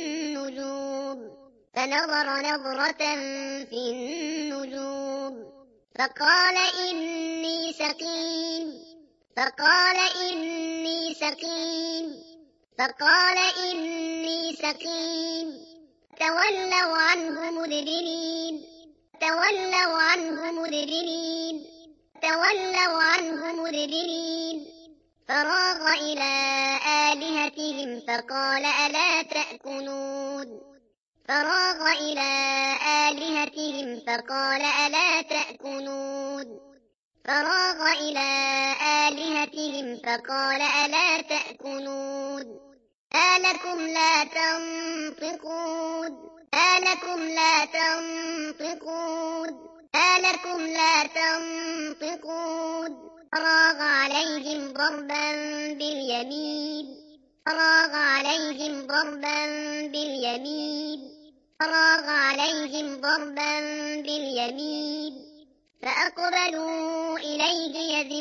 النجوم فنظر نظرة في النجوم فقال إني سقيم فقال إني سقيم فقال إني سقيم تولوا عنه مدبرين تولوا عنه مدبرين تولوا عنه مدبرين فراغ إلى آلهتهم فقال ألا تأكلون فراغ إلى آلهتهم فقال ألا تأكلون فراغ إلى آلهتهم فقال ألا تأكلون ألكم لا تنطقون ألكم لا تنطقون ألكم لا تنطقون فراغ عليهم ضربا باليمين فراغ عليهم ضربا باليمين فراغ عليهم ضربا باليمين فأقبلوا إليه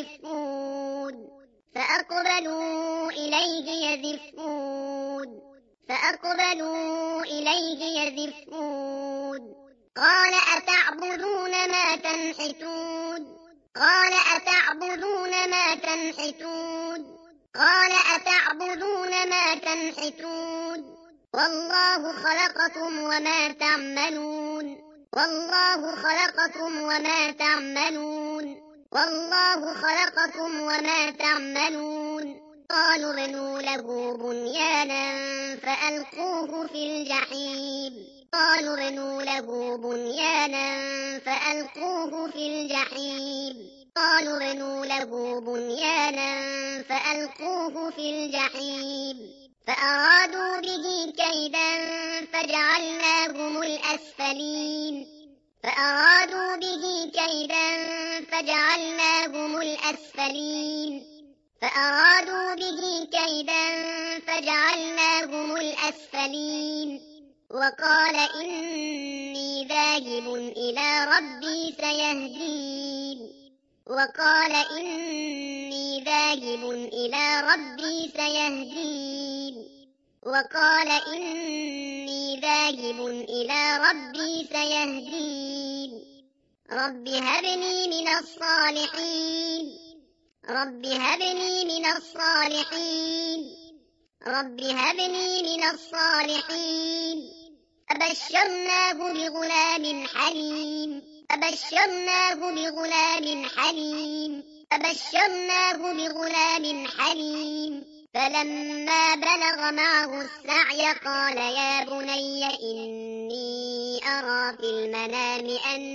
يزفون فأقبلوا إليه يزفون فأقبلوا إليه يزفون قال أتعبدون ما تنحتون قال أتعبدون ما تنحتون قال أتعبدون ما تنحتون والله خلقكم وما تعملون والله خلقكم وما تعملون والله خلقكم وما تعملون قالوا ابنوا له بنيانا فألقوه في الجحيم قالوا ابنوا له بنيانا فألقوه في الجحيم قالوا ابنوا له بنيانا فألقوه في الجحيم فأرادوا به كيدا فجعلناهم الأسفلين فأرادوا به كيدا فجعلناهم الأسفلين فأرادوا به كيدا فجعلناهم الأسفلين وقال إني ذاهب إلى ربي سيهدين وقال إني ذاهب إلى ربي سيهدين وقال إني ذاهب إلى ربي سيهدين رب هب لي من الصالحين رب هب لي من الصالحين رب هب لي من الصالحين فبشرناه بغلام حليم فبشرناه بغلام حليم فبشرناه بغلام حليم فلما بلغ معه السعي قال يا بني إني أرى في المنام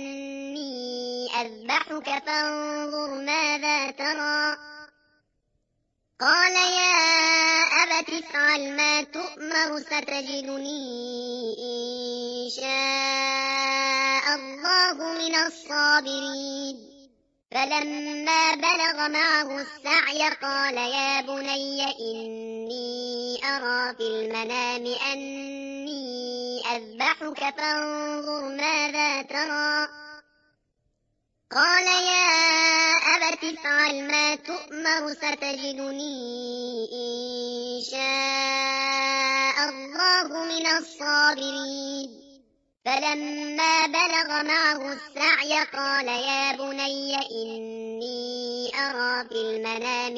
أني أذبحك فانظر ماذا ترى قال يا أبت افعل ما تؤمر ستجدني إن شاء الله من الصابرين فلما بلغ معه السعي قال يا بني إني أرى في المنام أني أذبحك فانظر ماذا ترى قال يا أبت افعل ما تؤمر ستجدني إن شاء الله من الصابرين فلما بلغ معه السعي قال يا بني إني أرى في المنام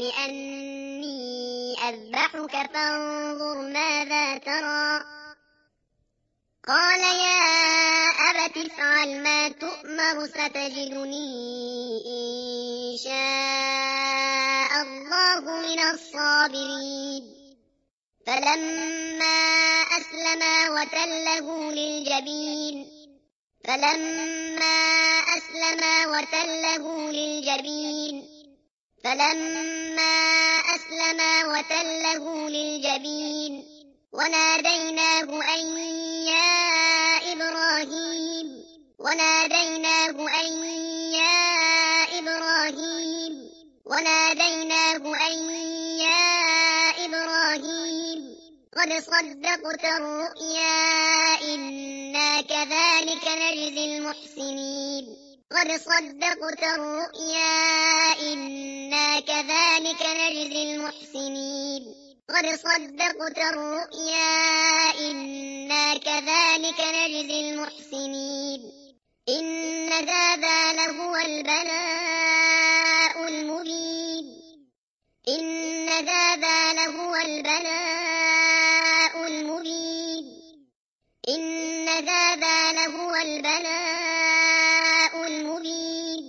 أني أذبحك فانظر ماذا ترى قال يا أبت افعل ما تؤمر ستجدني إن شاء الله من الصابرين فلما أسلما وتله للجبين فلما أسلما وتله للجبين فلما أسلما وتله للجبين وناديناه أن يا إبراهيم وناديناه أن يا إبراهيم وناديناه أن يا إبراهيم قد صدقت الرؤيا إنا كذلك نجزي المحسنين قد صدقت الرؤيا إنا كذلك نجزي المحسنين قد صدقت الرؤيا إنا كذلك نجزي المحسنين إن هذا لهو البلاء المبين إن هذا لهو البلاء المبين إن هذا لهو البلاء المبين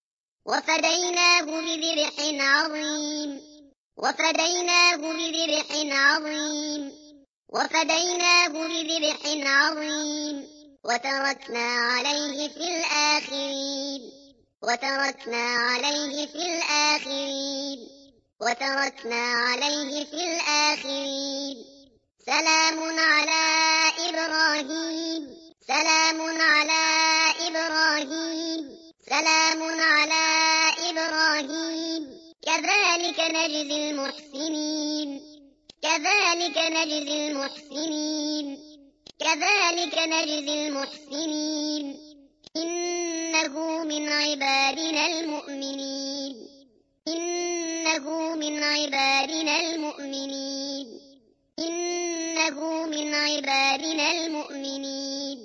وفديناه بذبح عظيم وفديناه بذبح عظيم وفديناه بذبح عظيم وتركنا عليه في الآخرين وتركنا عليه في الآخرين وتركنا عليه في الآخرين سلام على إبراهيم سلام على إبراهيم سلام على إبراهيم كذلك نجزي المحسنين كذلك نجزي المحسنين كذلك نجزي المحسنين إنه من عبادنا المؤمنين إنه من عبادنا المؤمنين إنه من عبادنا المؤمنين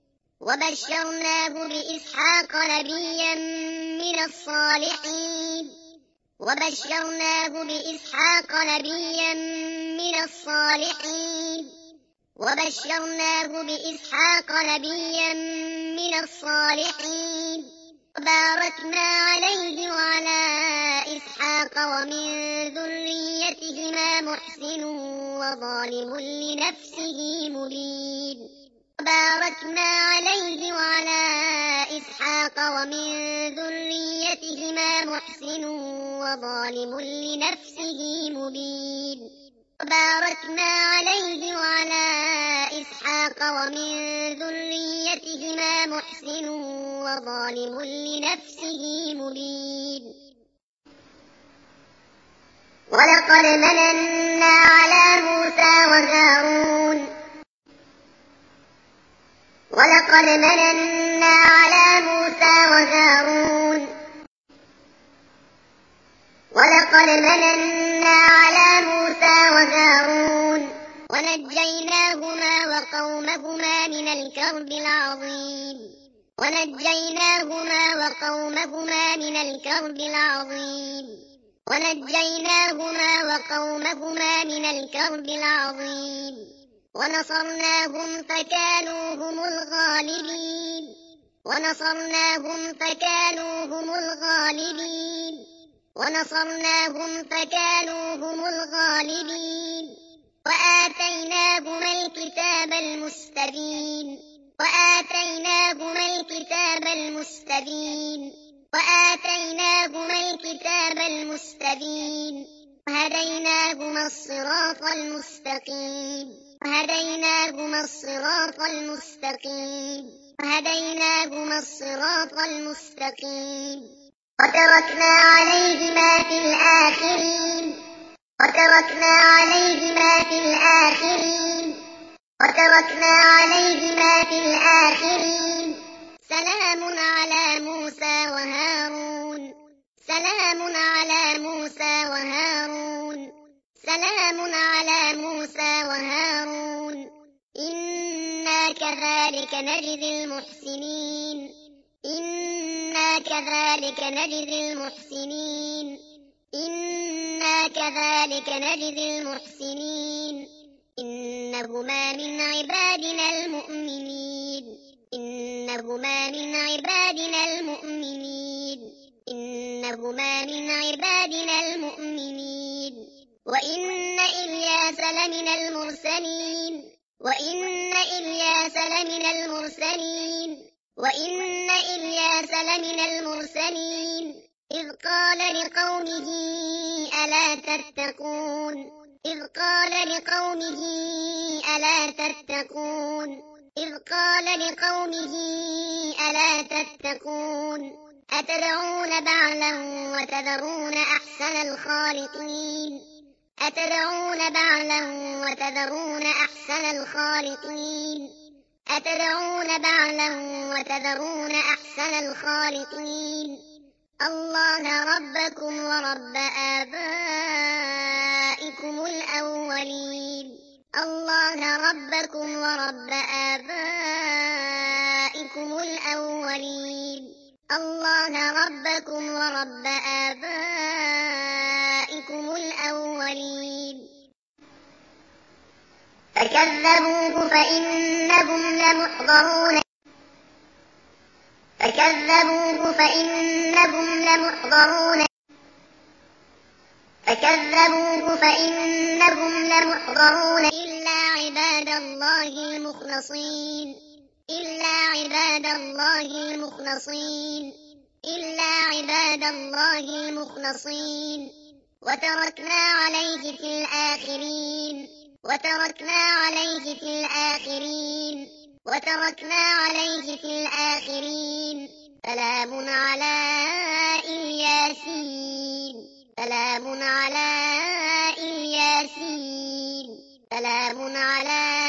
وبشرناه بإسحاق نبيا من الصالحين وبشرناه بإسحاق نبيا من الصالحين وبشرناه بإسحاق نبيا من الصالحين وباركنا عليه وعلى إسحاق ومن ذريتهما محسن وظالم لنفسه مبين وباركنا عليه وعلى إسحاق ومن ذريتهما محسن وظالم لنفسه مبين وباركنا عليه وعلى إسحاق ومن ذريتهما محسن وظالم لنفسه مبين ولقد مننا على موسى وهارون ولقد مننا على موسى وهارون ولقد مننا على موسى وهارون ونجيناهما وقومهما من الكرب العظيم ونجيناهما وقومهما من الكرب العظيم ونجيناهما وقومهما من الكرب العظيم ونصرناهم فكانوا هم الغالبين ونصرناهم فكانوا هم الغالبين ونصرناهم فكانوا هم الغالبين وآتيناهما الكتاب المستبين وآتيناهما الكتاب المستبين وآتيناهما الكتاب المستبين وهديناهما الصراط المستقيم وهديناهما الصراط المستقيم وهديناهما الصراط المستقيم وتركنا عليهما في الآخرين وتركنا عليهما في الآخرين وتركنا عليهما في الآخرين سلام على موسى وهارون سلام على موسى وهارون سلام على موسى وهارون إنا كذلك نجزي المحسنين إنا كذلك نجزي المحسنين إنا كذلك نجزي المحسنين إنهما من عبادنا المؤمنين إنهما من عبادنا المؤمنين إنهما من عبادنا المؤمنين وإن إلياس لمن المرسلين وإن إلياس لمن المرسلين وإن إلياس لمن المرسلين إذ قال لقومه ألا تتقون إذ قال لقومه ألا تتقون إذ قال لقومه ألا تتقون أتدعون بعلا وتذرون أحسن الخالقين أتدعون بعلا وتذرون أحسن الخالقين أتدعون بعلا وتذرون أحسن الخالقين الله ربكم ورب آبائكم الأولين الله ربكم ورب آبائكم الأولين الله ربكم ورب آبائكم الأولين فكذبوه فإنهم لمحضرون فكذبوه فإنهم لمحضرون فكذبوه فإنهم لمحضرون إلا عباد الله المخلصين إلا عباد الله المخلصين إلا عباد الله المخلصين وتركنا عليه في الآخرين وتركنا عليه في الآخرين وتركنا عليه في الآخرين سلام على الياسين سلام على الياسين سلام على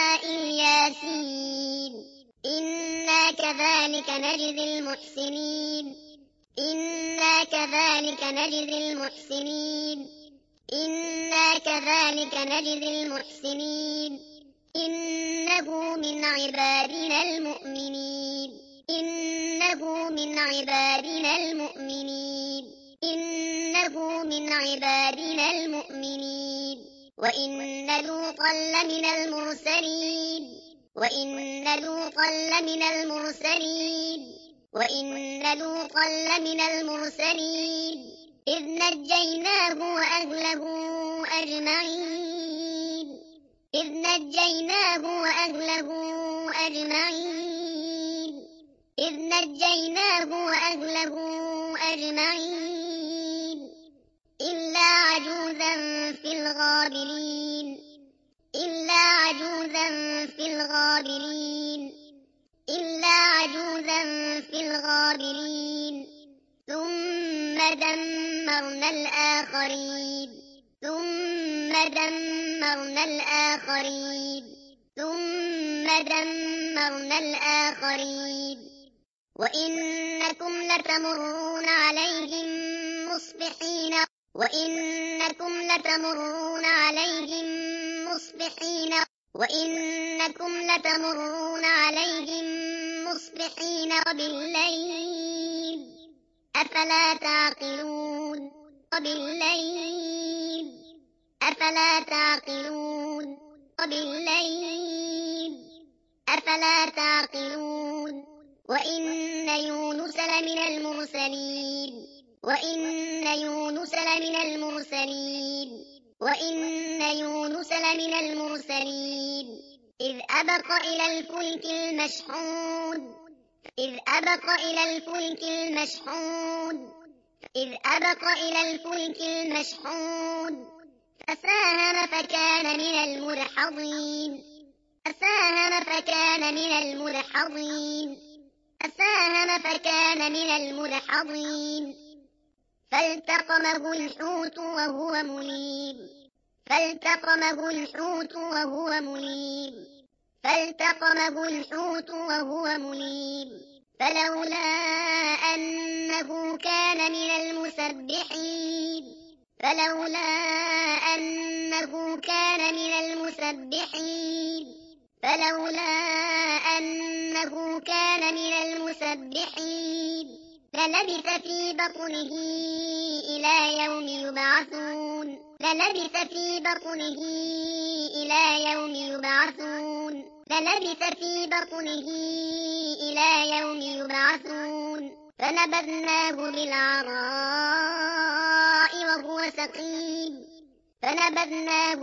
الياسين إنا كذلك نجزي المحسنين إنا كذلك نجزي المحسنين إنا كذلك نجزي المحسنين إنه من عبادنا المؤمنين إنه من عبادنا المؤمنين إنه من عبادنا المؤمنين وإن لوطا لمن المرسلين وإن لوطا لمن المرسلين وإن لوطا لمن المرسلين إذ نجيناه وأهله أجمعين إذ نجيناه وأهله أجمعين إذ نجيناه وأهله أجمعين إلا عجوزا في الغابرين إلا عجوزا في الغابرين إلا عجوزا في الغابرين ثم دمرنا الآخرين ثم دمرنا الآخرين ثم دمرنا الآخرين وإنكم لتمرون عليهم مصبحين وإنكم لتمرون عليهم مصبحين وإنكم لتمرون عليهم مصبحين وبالليل أفلا تعقلون وبالليل أفلا تعقلون وبالليل أفلا تعقلون وإن يونس لمن المرسلين وإن يونس لمن المرسلين وإن يونس لمن المرسلين إذ أبق إلى الفلك المشحون إذ أبق إلى الفلك المشحون إذ أبق إلى الفلك المشحون فساهم فكان من المدحضين فساهم فكان من المدحضين فساهم فكان من المدحضين فالتقمه الحوت وهو مليم فالتقمه الحوت وهو مليم فالتقمه الحوت وهو مليم فلولا أنه كان من المسبحين فلولا أنه كان من المسبحين فلولا أنه كان من المسبحين للبث في بطنه إلى يوم يبعثون للبث في بطنه إلى يوم يبعثون للبث في بطنه إلى يوم يبعثون فنبذناه بالعراء وهو سقيم فنبذناه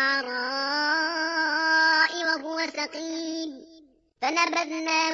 بالعراء وهو سقيم فنبذناه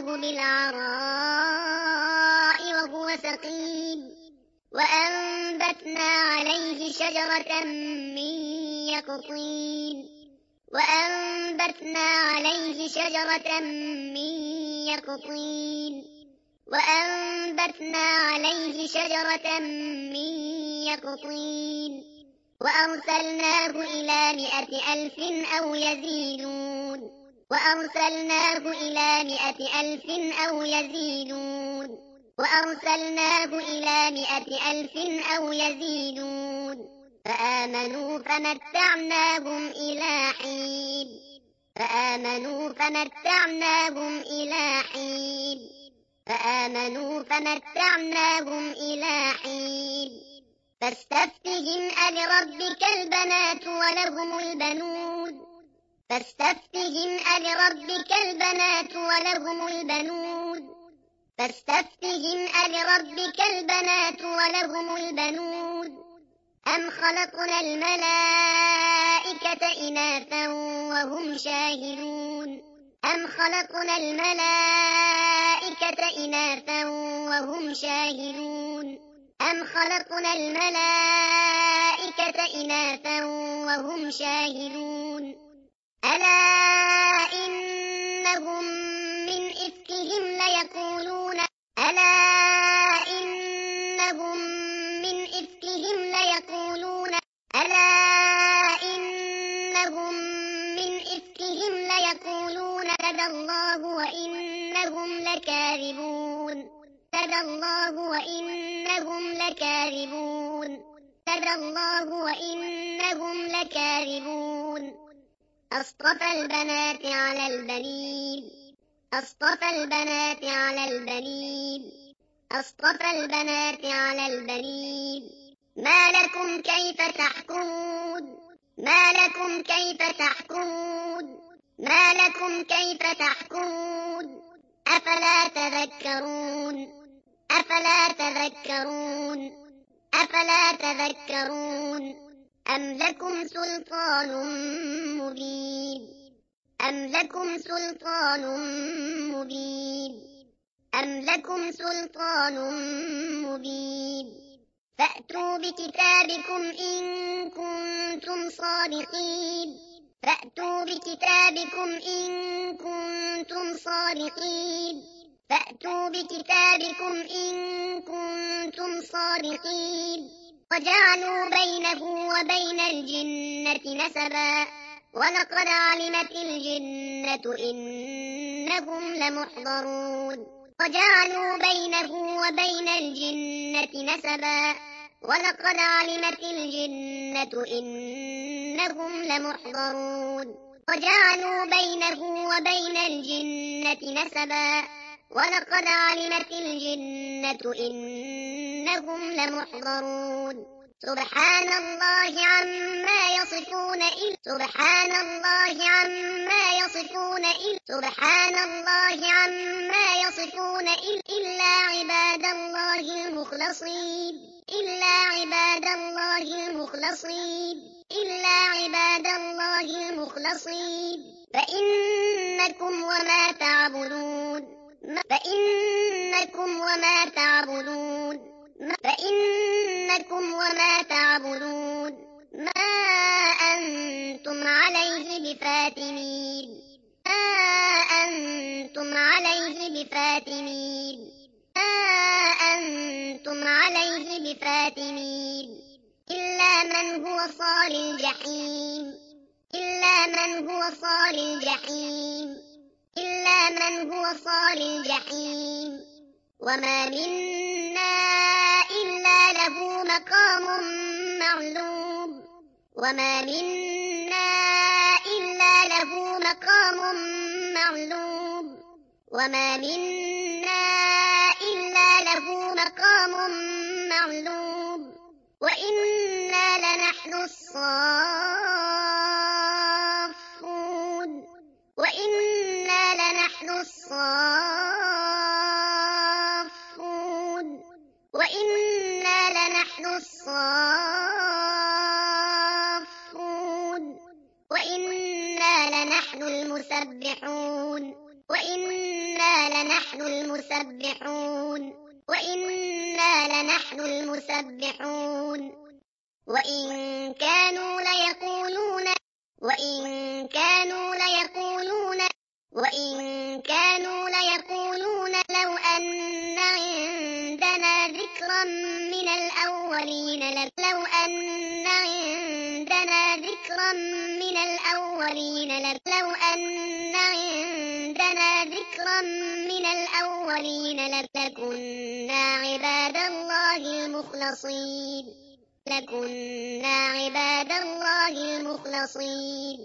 بالعراء وهو سقيم وأنبتنا عليه شجرة من يقطين وأنبتنا عليه شجرة من يقطين وأنبتنا عليه شجرة من يقطين وأرسلناه إلى 100,000 أو يزيدون وأرسلناه إلى 100,000 أو يزيدون وأرسلناه إلى 100,000 أو يزيدون فآمنوا فمتعناهم إلى حين فآمنوا فمتعناهم إلى حين فآمنوا فمتعناهم إلى حين فاستفتهم ألربك البنات ولهم البنون فاستفتهم ألربك البنات ولهم البنون فاستفتهم ألربك البنات ولهم البنون أم خلقنا الملائكة إناثا وهم شاهدون أم خلقنا الملائكة إناثا وهم شاهدون أم خلقنا الملائكة إناثا وهم شاهدون ألا إنهم من إفكهم ليقولون ألا إنهم من إفكهم ليقولون ألا إنهم من إفكهم ليقولون كذب الله وإنهم لكاذبون كذب الله وإنهم لكاذبون كذب الله وإنهم لكاذبون أصطفى البنات على البنين أصطفى البنات على البنين أصطفى البنات على البنين ما لكم كيف تحكمون ما لكم كيف تحكمون ما لكم كيف تحكمون أفلا تذكرون أفلا تذكرون أفلا تذكرون أم لكم سلطان مبين أم لكم سلطان مبين أم لكم سلطان مبين فأتوا بكتابكم إن كنتم صادقين فأتوا بكتابكم إن كنتم صادقين فأتوا بكتابكم إن كنتم صادقين وجعلوا بينه وبين الجنة نسبا ولقد علمت الجنة إنهم لمحضرون وجعلوا بينه وبين الجنة نسبا ولقد علمت الجنة إنهم لمحضرون وجعلوا بينه وبين الجنة نسبا ولقد علمت الجنة إنهم لمحضرون سبحان الله عما يصفون سبحان الله عما يصفون سبحان الله عما يصفون إلا عباد الله المخلصين إلا عباد الله المخلصين إلا عباد الله المخلصين فإنكم وما تعبدون فإنكم وما تعبدون فإنكم وما تعبدون ما أنتم عليه بفاتنين ما أنتم عليه بفاتنين ما أنتم عليه بفاتنين إلا من هو صال الجحيم إلا من هو صال الجحيم إلا من هو صال الجحيم وما منا إلا له مقام معلوم وما منا إلا له مقام معلوم وما منا إلا له مقام معلوم وإنا لنحن الصافون وإنا لنحن الصافون وإنا لنحن الصافون وإنا لنحن المسبحون وإنا لنحن المسبحون وإنا لنحن المسبحون وإن كانوا ليقولون وإن كانوا ليقولون وإن كانوا ليقولون لو أن عندنا ذكرا من الأولين لو أن عندنا ذكرا من الأولين لو أن عندنا ذكرا من الأولين لكنا عباد الله المخلصين لكنا عباد الله المخلصين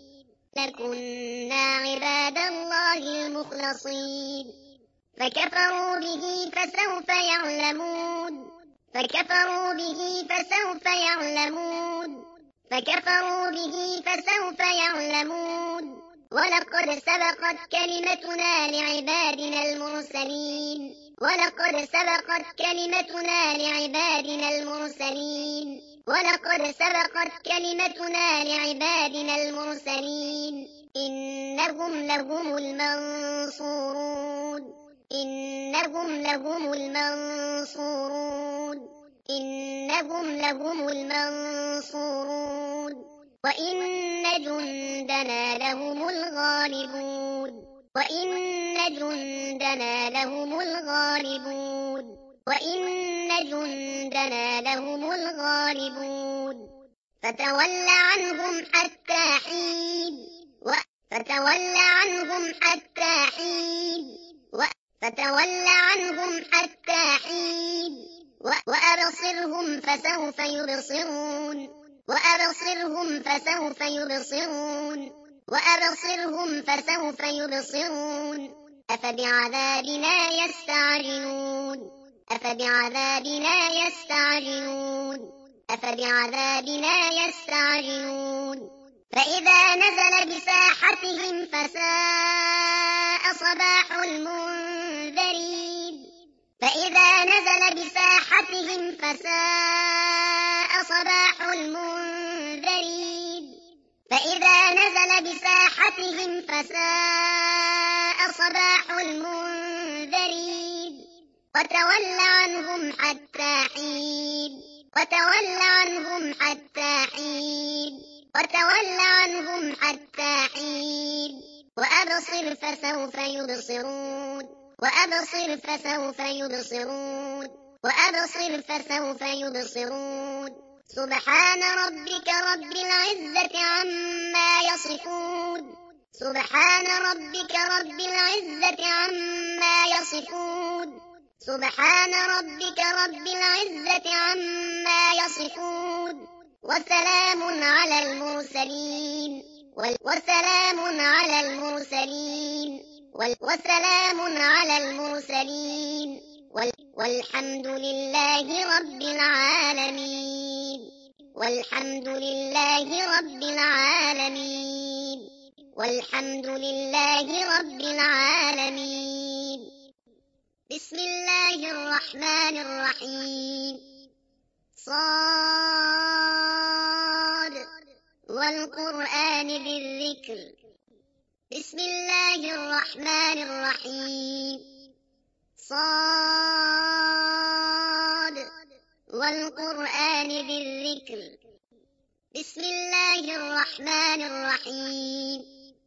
لكنا عباد الله المخلصين فكفروا به فسوف يعلمون فكفروا به فسوف يعلمون فكفروا به فسوف يعلمون ولقد سبقت كلمتنا لعبادنا المرسلين ولقد سبقت كلمتنا لعبادنا المرسلين ولقد سبقت كلمتنا لعبادنا المرسلين إنهم لهم المنصورون إنهم لهم المنصورون إنهم لهم المنصورون وإن جندنا لهم الغالبون وإن جندنا لهم الغالبون وإن جندنا لهم الغالبون فتول عنهم حتى حين فتول عنهم حتى حين فتول عنهم حتى حين وأبصرهم فسوف يبصرون وأبصرهم فسوف يبصرون وأبصرهم فسوف يبصرون أفبعذابنا يستعجلون أفبعذابنا يستعجلون أفبعذابنا يستعجلون فإذا نزل بساحتهم فساء صباح المنذرين فإذا نزل بساحتهم فساء صباح المنذرين فإذا نزل نزل بساحتهم فساء صباح المنذرين وتول عنهم حتى حين وتول عنهم حتى حين وتول عنهم حتى حين وأبصر فسوف يبصرون وأبصر فسوف يبصرون وأبصر فسوف يبصرون سبحان ربك رب العزة عما يصفون سبحان ربك رب العزة عما يصفون سبحان ربك رب العزة عما يصفون وسلام على المرسلين وسلام على المرسلين وسلام على المرسلين والحمد لله رب العالمين والحمد لله رب العالمين والحمد لله رب العالمين بسم الله الرحمن الرحيم صاد والقرآن ذي الذكر بسم الله الرحمن الرحيم صاد والقرآن ذي الذكر بسم الله الرحمن الرحيم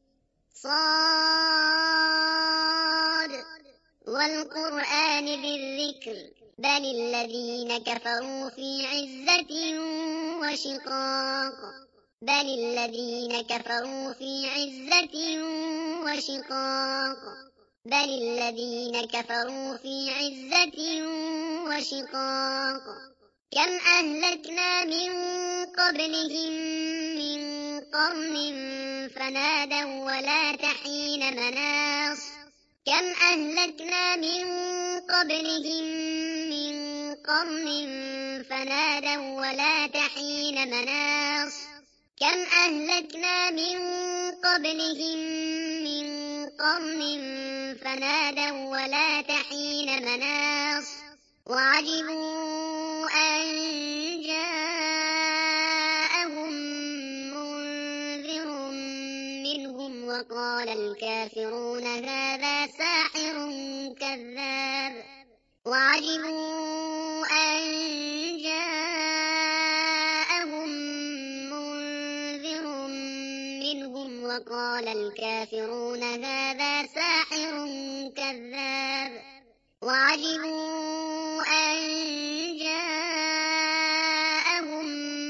صاد والقرآن ذي الذكر بل الذين كفروا في عزة وشقاق بل الذين كفروا في عزة وشقاق بل الذين كفروا في عزة وشقاق كم أهلكنا من قبلهم من قرن فنادوا ولا تحين مناص كم أهلكنا من قبلهم من قرن فنادوا ولا تحين مناص كم أهلكنا من قبلهم من قرن فنادوا ولا تحين مناص وعجبوا أن جاءهم منذر منهم وقال الكافرون هذا ساحر كذاب وعجبوا أن جاءهم منذر منهم وقال الكافرون هذا ساحر كذاب وعجبوا أن جاءهم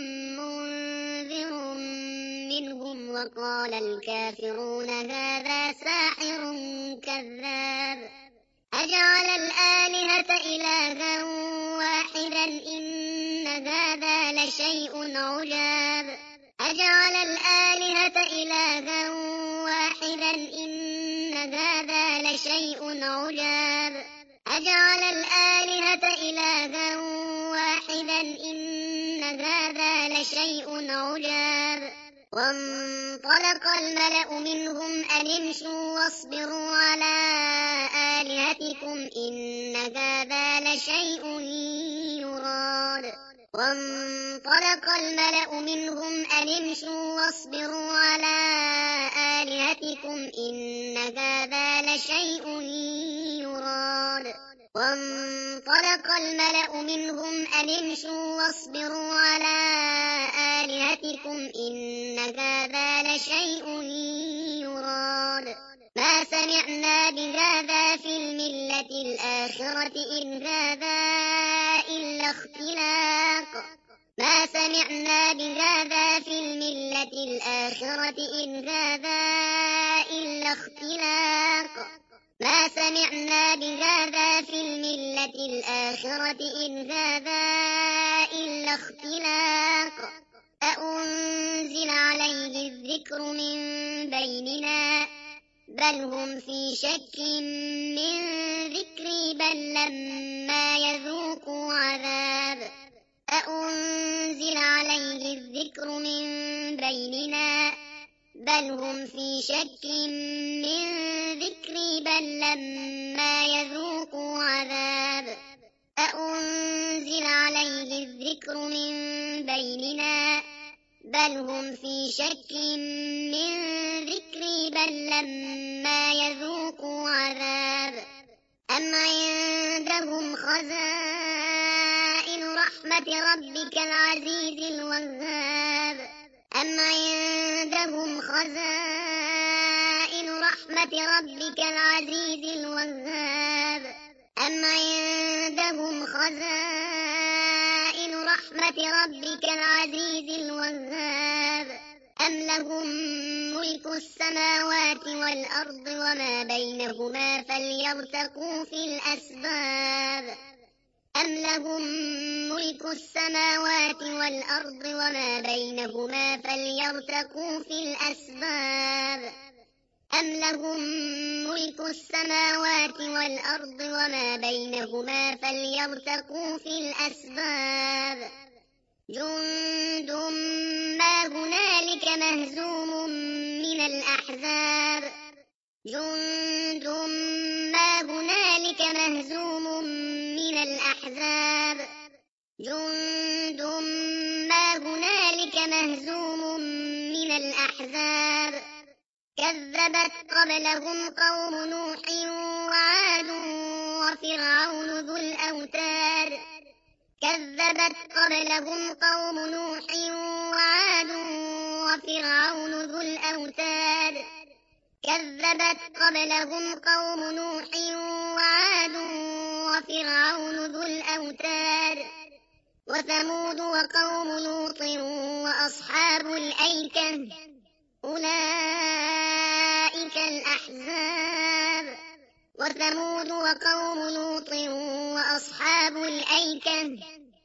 منذر منهم وقال الكافرون هذا ساحر كذاب أجعل الآلهة إلها واحدا إن هذا لشيء عجاب أجعل الآلهة إلها واحدا إن هذا لشيء عجاب أجعل الآلهة إلها واحدا إن هذا لشيء عجاب وانطلق الملأ منهم أن امشوا واصبروا على آلهتكم إن هذا لشيء يراد وانطلق الملأ منهم أن امشوا واصبروا على آلهتكم إن هذا لشيء يراد وانطلق الملأ منهم أن امشوا واصبروا على آلهتكم إن هذا لشيء يراد ما سمعنا بهذا في الملة الآخرة إن هذا إلا اختلاق ما سمعنا بهذا في الملة الآخرة إن هذا إلا اختلاق ما سمعنا بهذا في الملة الآخرة إن هذا إلا اختلاق أأنزل عليه الذكر من بيننا بل هم في شك من ذكري بل لما يذوقوا عذاب أأنزل عليه الذكر من بيننا بل هم في شك من ذكري بل لما يذوقوا عذاب أأنزل عليه الذكر من بيننا بل هم في شك من ذكري بل لما يذوقوا عذاب أم عندهم خزائن رحمة ربك العزيز الوهاب أم عندهم خزائن رحمة ربك العزيز الوهاب أم عندهم خزائن رحمة ربك العزيز الوهاب أم لهم ملك السماوات والأرض وما بينهما فليرتقوا في الأسباب أم لهم ملك السماوات والأرض وما بينهما فليرتقوا في الأسباب أم لهم ملك السماوات والأرض وما بينهما فليرتقوا في الأسباب جند ما هنالك مهزوم من الأحزاب جند ما هنالك مهزوم من الأحزاب جند ما هنالك مهزوم من الأحزاب كذبت قبلهم قوم نوح وعاد وفرعون ذو الأوتاد كذبت قبلهم قوم نوح وعاد وفرعون ذو الأوتاد كذبت قبلهم قوم نوح وعاد وفرعون ذو الأوتاد وثمود وقوم لوط وأصحاب الأيكة أولئك الأحزاب وثمود وقوم لوط وأصحاب الأيكة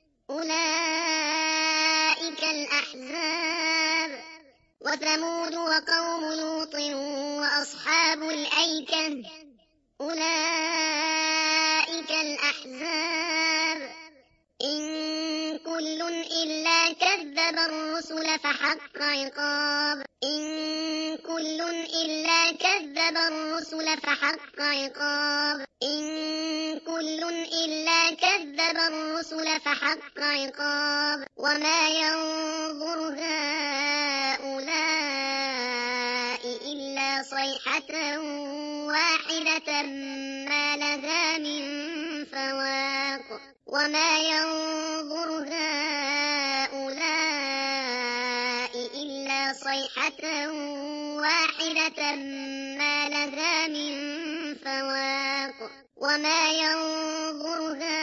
أولئك الأحزاب وثمود وقوم لوط وأصحاب الأيكة أولئك الأحزاب إن كل إلا كذب الرسل فحق عقاب إن كل إلا كذب الرسل فحق عقاب إن كل إلا كذب الرسل فحق عقاب وما ينظر هؤلاء إلا صيحة واحدة ما لها من فواق وما ينظر هؤلاء إلا صيحة واحدة ما لها من فواق وما ينظر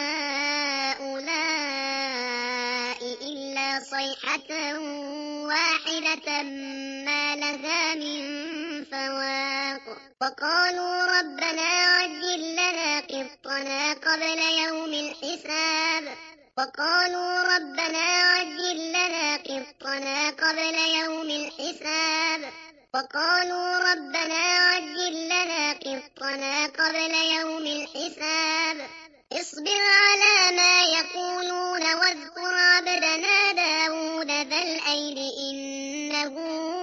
هؤلاء إلا صيحة واحدة ما لها من فواق وقالوا ربنا عجل لنا قسطنا قبل يوم الحساب وقالوا ربنا عجل لنا قسطنا قبل يوم الحساب وقالوا ربنا عجل لنا قسطنا قبل يوم الحساب اصبر على ما يقولون واذكر عبدنا داود ذا الأيد إنه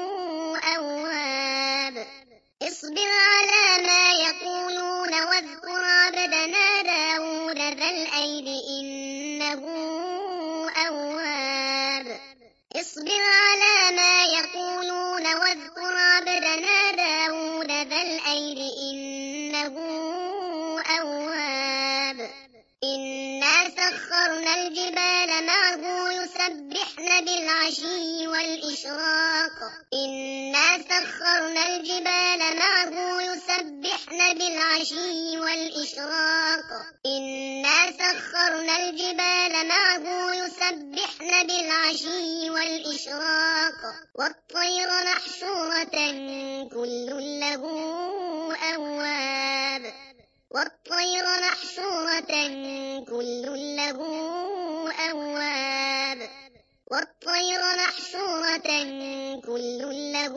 أواب اصبر على ما يقولون واذكر عبدنا داود ذا الأيد إنه أواب اصبر على ما يقولون واذكر عبدنا داود ذا الأيد إنه أواب إنا سخرنا الجبال معه يسبحن بالعشي والإشراق إنا سخرنا الجبال معه يسبحن بالعشي والإشراق إنا سخرنا الجبال معه يسبحن بالعشي والإشراق والطير محشورة كل له أواب والطير محشورة كل له أواب والطير محشورة كل له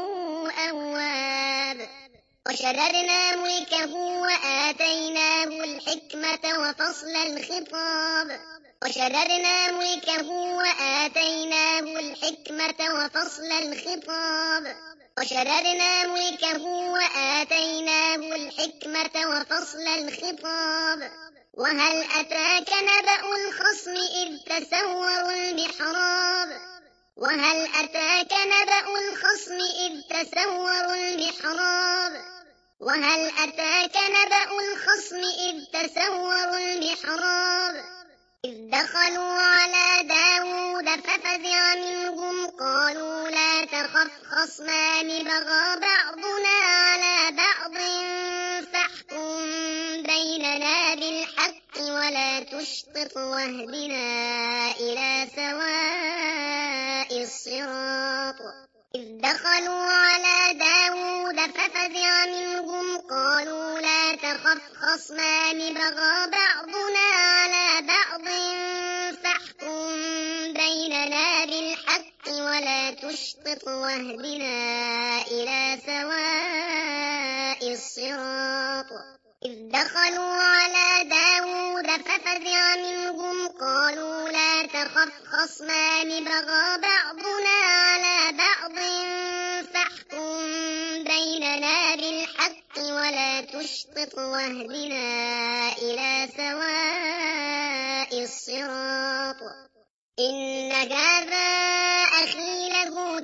أواب وشددنا ملكه وآتيناه الحكمة وفصل الخطاب وشددنا ملكه وآتيناه الحكمة وفصل الخطاب وشددنا ملكه وآتيناه الحكمة وفصل الخطاب وهل أتاك نبأ الخصم إذ تسوروا المحراب وهل أتاك نبأ الخصم إذ تسوروا المحراب وهل أتاك نبأ الخصم إذ تسوروا المحراب إذ دخلوا على داود ففزع منهم قالوا لا تخف خصمان بغى بعضنا على بعض فاحكم بيننا بالحق ولا تشطط واهدنا إلى سواء الصراط إذ دخلوا على داود ففزع منهم قالوا لا تخف خصمان بغى بعضنا على بعض فاحكم بيننا بالحق ولا تشطط واهدنا إلى سواء الصراط إذ دخلوا على داود ففزع منهم قالوا لا تخف خصمان بغى بعضنا على بعض فاحكم بيننا بالحق ولا تشطط واهدنا إلى سواء الصراط إن هذا أخي له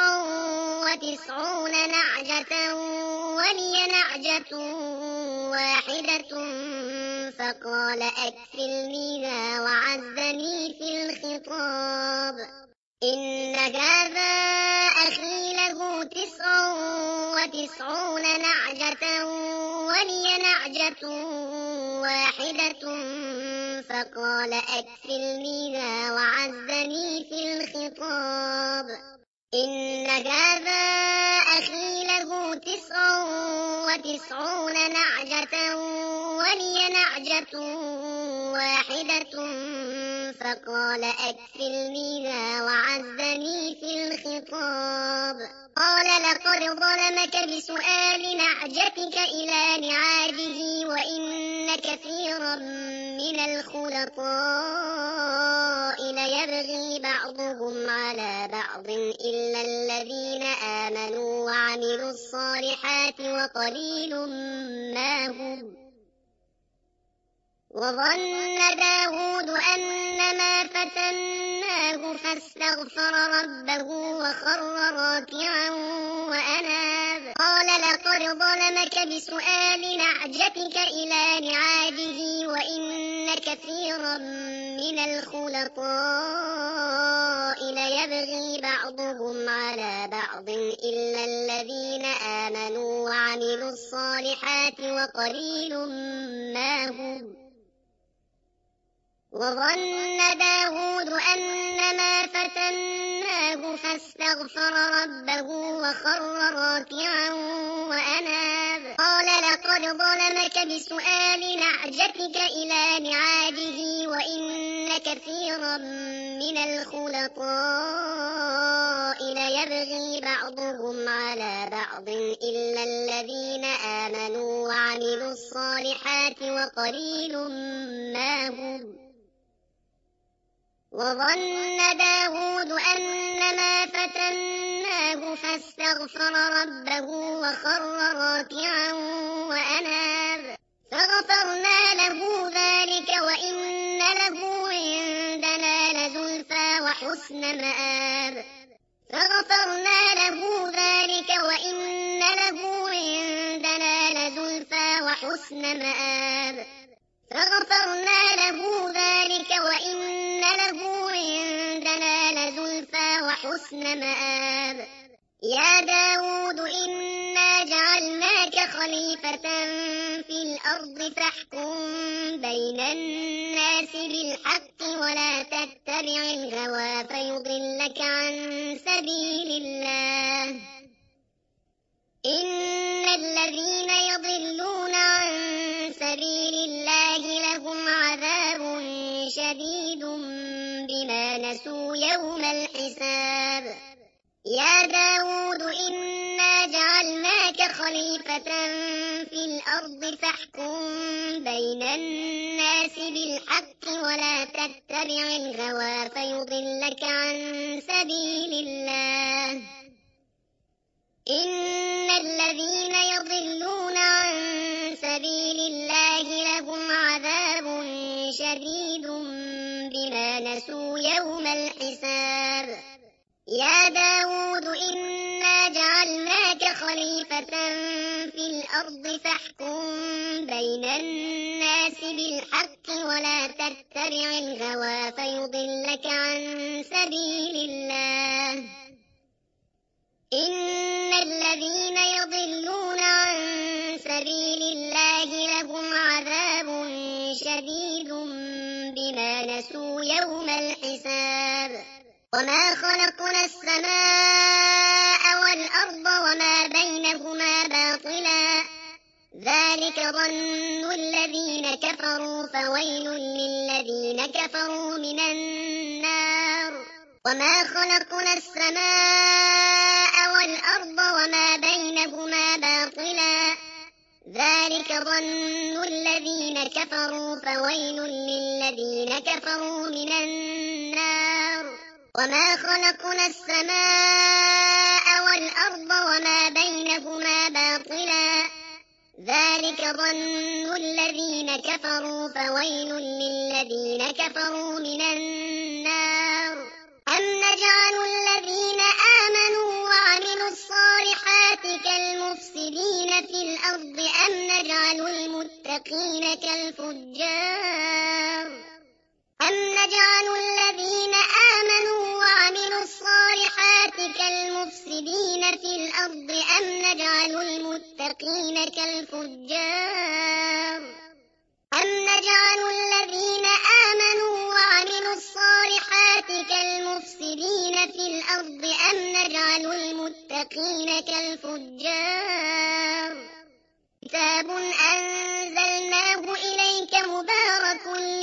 99 نعجة ولي نعجة واحدة فقال أكفلنيها وعزني في الخطاب إن هذا أخي له 99 نعجة ولي نعجة واحدة فقال أكفلنيها وعزني في الخطاب إن هذا أخي له 99 نعجة ولي نعجة واحدة فقال أكفلنيها وعزني في الخطاب قال لقد ظلمك بسؤال نعجتك إلى نعاجه وإن كثيرا من الخلطاء ليبغي بعضهم على بعض إلا الذين آمنوا وعملوا الصالحات وقليل ما هم وظن داود أنما فتناه فاستغفر ربه وخر راكعا وأناب قال لقد ظلمك بسؤال نعجتك إلى نعاجه وإن كثيرا من الخلطاء ليبغي بعضهم على بعض إلا الذين آمنوا وعملوا الصالحات وقليل ما هم وظن داود أنما فتناه فاستغفر ربه وخر راكعا وأناب قال لقد ظلمك بسؤال نعجتك إلى نعاجه وإن كثيرا من الخلطاء ليبغي بعضهم على بعض إلا الذين آمنوا وعملوا الصالحات وقليل ما هم وظن داود أنما فتناه فاستغفر ربه وخر راكعا وأناب فغفرنا له ذلك وإن له عندنا لزلفى وحسن مآب فغفرنا له ذلك وإن له عندنا لزلفى وحسن مآب فغفرنا له ذلك وإن له عندنا لزلفى وحسن مآب يا داود إنا جعلناك خليفة في الأرض فاحكم بين الناس بالحق ولا تتبع الهوى فيضلك عن سبيل الله إن الذين يضلون عن سبيل الله لهم عذاب شديد بما نسوا يوم الحساب يا داود إنا جعلناك خليفة في الأرض فاحكم بين الناس بالحق ولا تتبع الهوى فيضلك عن سبيل الله إن الذين يضلون عن سبيل الله لهم عذاب شديد بما نسوا يوم الحساب يا داود إنا جعلناك خليفة في الأرض فاحكم بين الناس بالحق ولا تتبع الهوى فيضلك عن سبيل الله إن الذين يضلون عن سبيل الله لهم عذاب شديد بما نسوا يوم الحساب وما خلقنا السماء والأرض وما بينهما باطلا ذلك ظن الذين كفروا فويل للذين كفروا من النار وما خلقنا السماء والأرض وما بينهما باطلا ذلك ظن الذين كفروا فويل للذين كفروا من النار وما خلقنا السماء والأرض وما بينهما باطلا ذلك ظن الذين كفروا فويل للذين كفروا من النار أم نجعل الذين آمنوا وعملوا الصالحات كالمفسدين في الأرض أم نجعل المتقين كالفجار أم نجعل الذين آمنوا وعملوا الصالحات كالمفسدين في الأرض أم نجعل المتقين كالفجار أم نجعل الذين آمنوا وعملوا الصالحات كالمفسدين في الأرض أم نجعل المتقين كالفجار كتاب أنزلناه إليك مبارك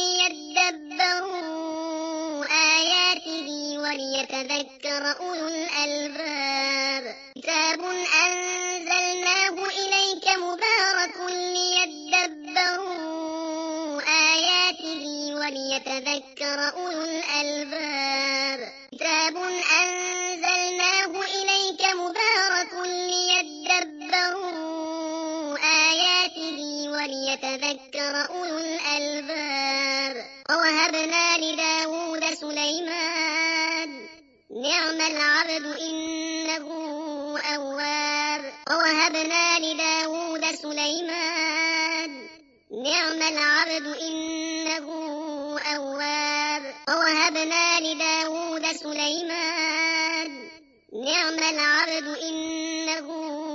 ليدبروا آياته وليتذكر أولو الألباب كتاب أنزلناه إليك مبارك ليدبروا آياته وليتذكر أولو الألباب كتاب أنزلناه إليك مبارك ليدبروا آياته وليتذكر أولو الألباب ووهبنا لداود سليمان نعم العبد إنه أواب ووهبنا لداود سليمان نعم العبد إنه أواب ووهبنا لداود سليمان نعم العبد إنه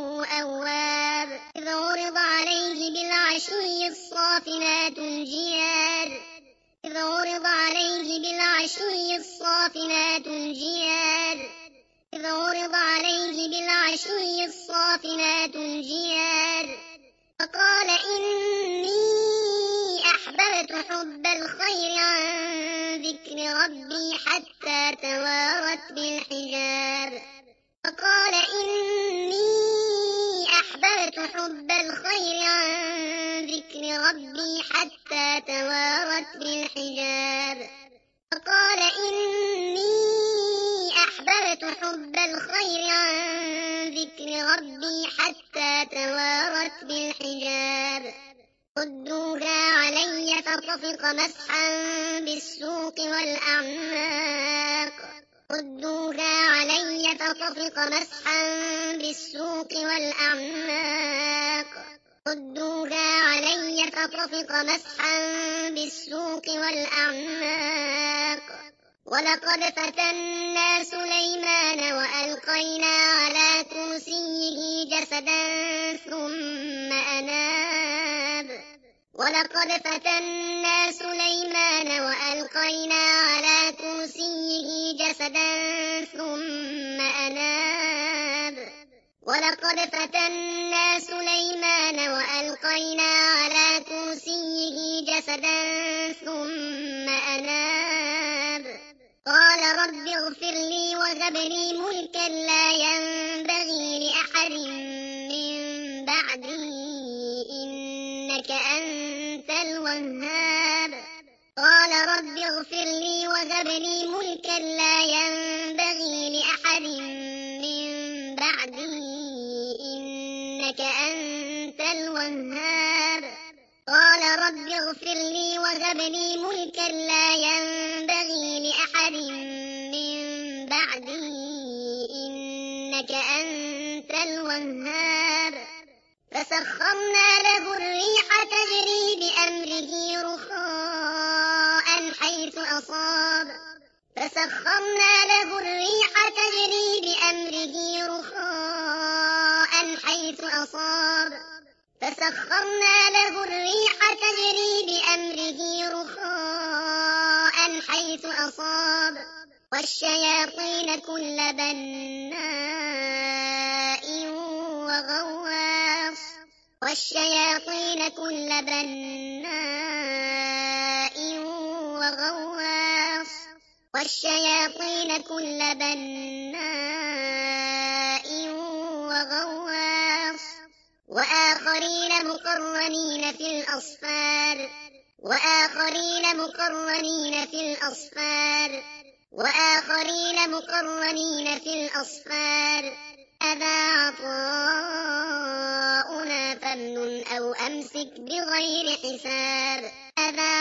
أواب إذ عرض عليه بالعشي الصافنات الجياد إذ عرض عليه بالعشي الصافنات الجياد إذ عرض عليه بالعشي الصافنات الجياد فقال إني أحببت حب الخير عن ذكر ربي حتى توارت بالحجاب فقال إني أحببت حب الخير عن ذكر ربي حتى توارت بالحجاب فقال إني أحببت حب الخير عن ذكر ربي حتى توارت بالحجاب ردوها علي فطفق مسحا بالسوق والأعناق ردوها علي فطفق مسحا بالسوق والأعناق ردوها علي فطفق مسحا بالسوق والأعناق ولقد فتنا سليمان وألقينا على كرسيه جسدا ثم أناب ولقد فتنا سليمان وألقينا على كرسيه جسدا ثم أناب ولقد فتنا سليمان وألقينا على كرسيه جسدا ثم أناب قال رب اغفر لي وهب لي ملكا لا ينبغي لأحد من بعدي إنك أنت الوهاب قال رب اغفر لي وهب لي ملكا لا ينبغي لأحد من بعدي إنك أنت الوهاب قال رب اغفر لي وهب لي ملكا لا ينبغي لأحد من بعدي إنك أنت الوهاب فسخرنا له الريح تجري بأمره رخاء حيث أصاب فسخرنا له الريح تجري بأمره رخاء حيث أصاب فسخرنا له الريح تجري بأمره رخاء حيث أصاب والشياطين كل بناء وغواص والشياطين كل بناء وغواص والشياطين كل بناء وغواص وآخرين مقرنين في الأصفاد وآخرين مقرنين في الأصفاد وآخرين مقرنين في الأصفاد هذا عطاؤنا فامنن أو أمسك بغير حساب هذا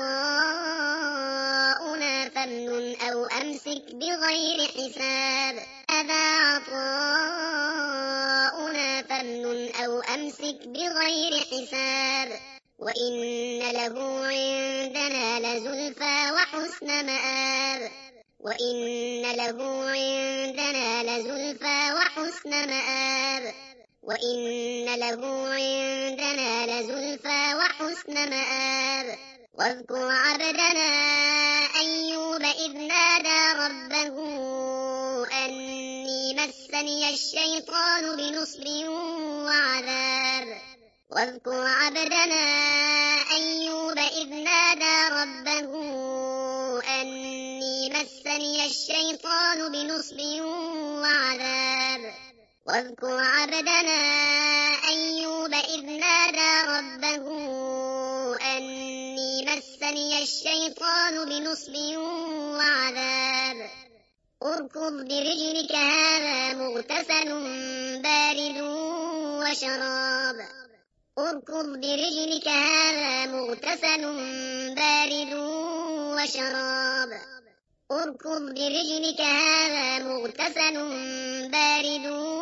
عطاؤنا فامنن أو أمسك بغير حساب هذا عطاؤنا فامنن أو أمسك بغير حساب وإن له عندنا لزلفى وحسن مآب وإن له عندنا لزلفى وحسن مآب وإن له عندنا لزلفى وحسن مآب واذكر عبدنا أيوب إذ نادى ربه أني مسني الشيطان بنصب وعذاب واذكر عبدنا أيوب إذ نادى ربه أني مسني الشيطان بنصب وعذاب واذكر عبدنا أيوب إذ نادى ربه أني مسني الشيطان بنصب وعذاب اركض برجلك هذا مغتسل بارد وشراب اركض برجلك هذا مغتسل بارد وشراب اركض برجلك هذا مغتسل بارد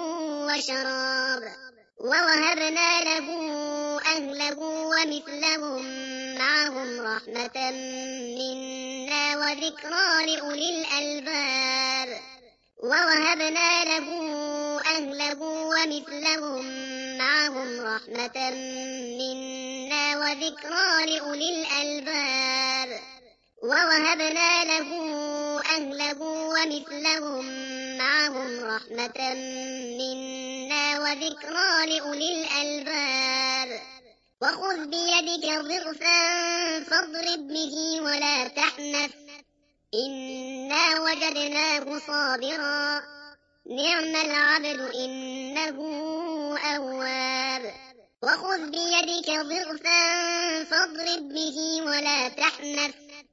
وشراب ووهبنا له أهله ومثلهم معهم رحمة منا وذكرى لأولي الألباب ووهبنا له أهله ومثلهم معهم رحمة منا وذكرى لأولي الألباب ووهبنا له أهله ومثلهم معهم رحمة منا وذكرى لأولي الألباب وخذ بيدك ضغثا فاضرب به ولا تحنث إنا وجدناه صابرا نعم العبد إنه أواب وخذ بيدك ضغثا فاضرب به ولا تحنث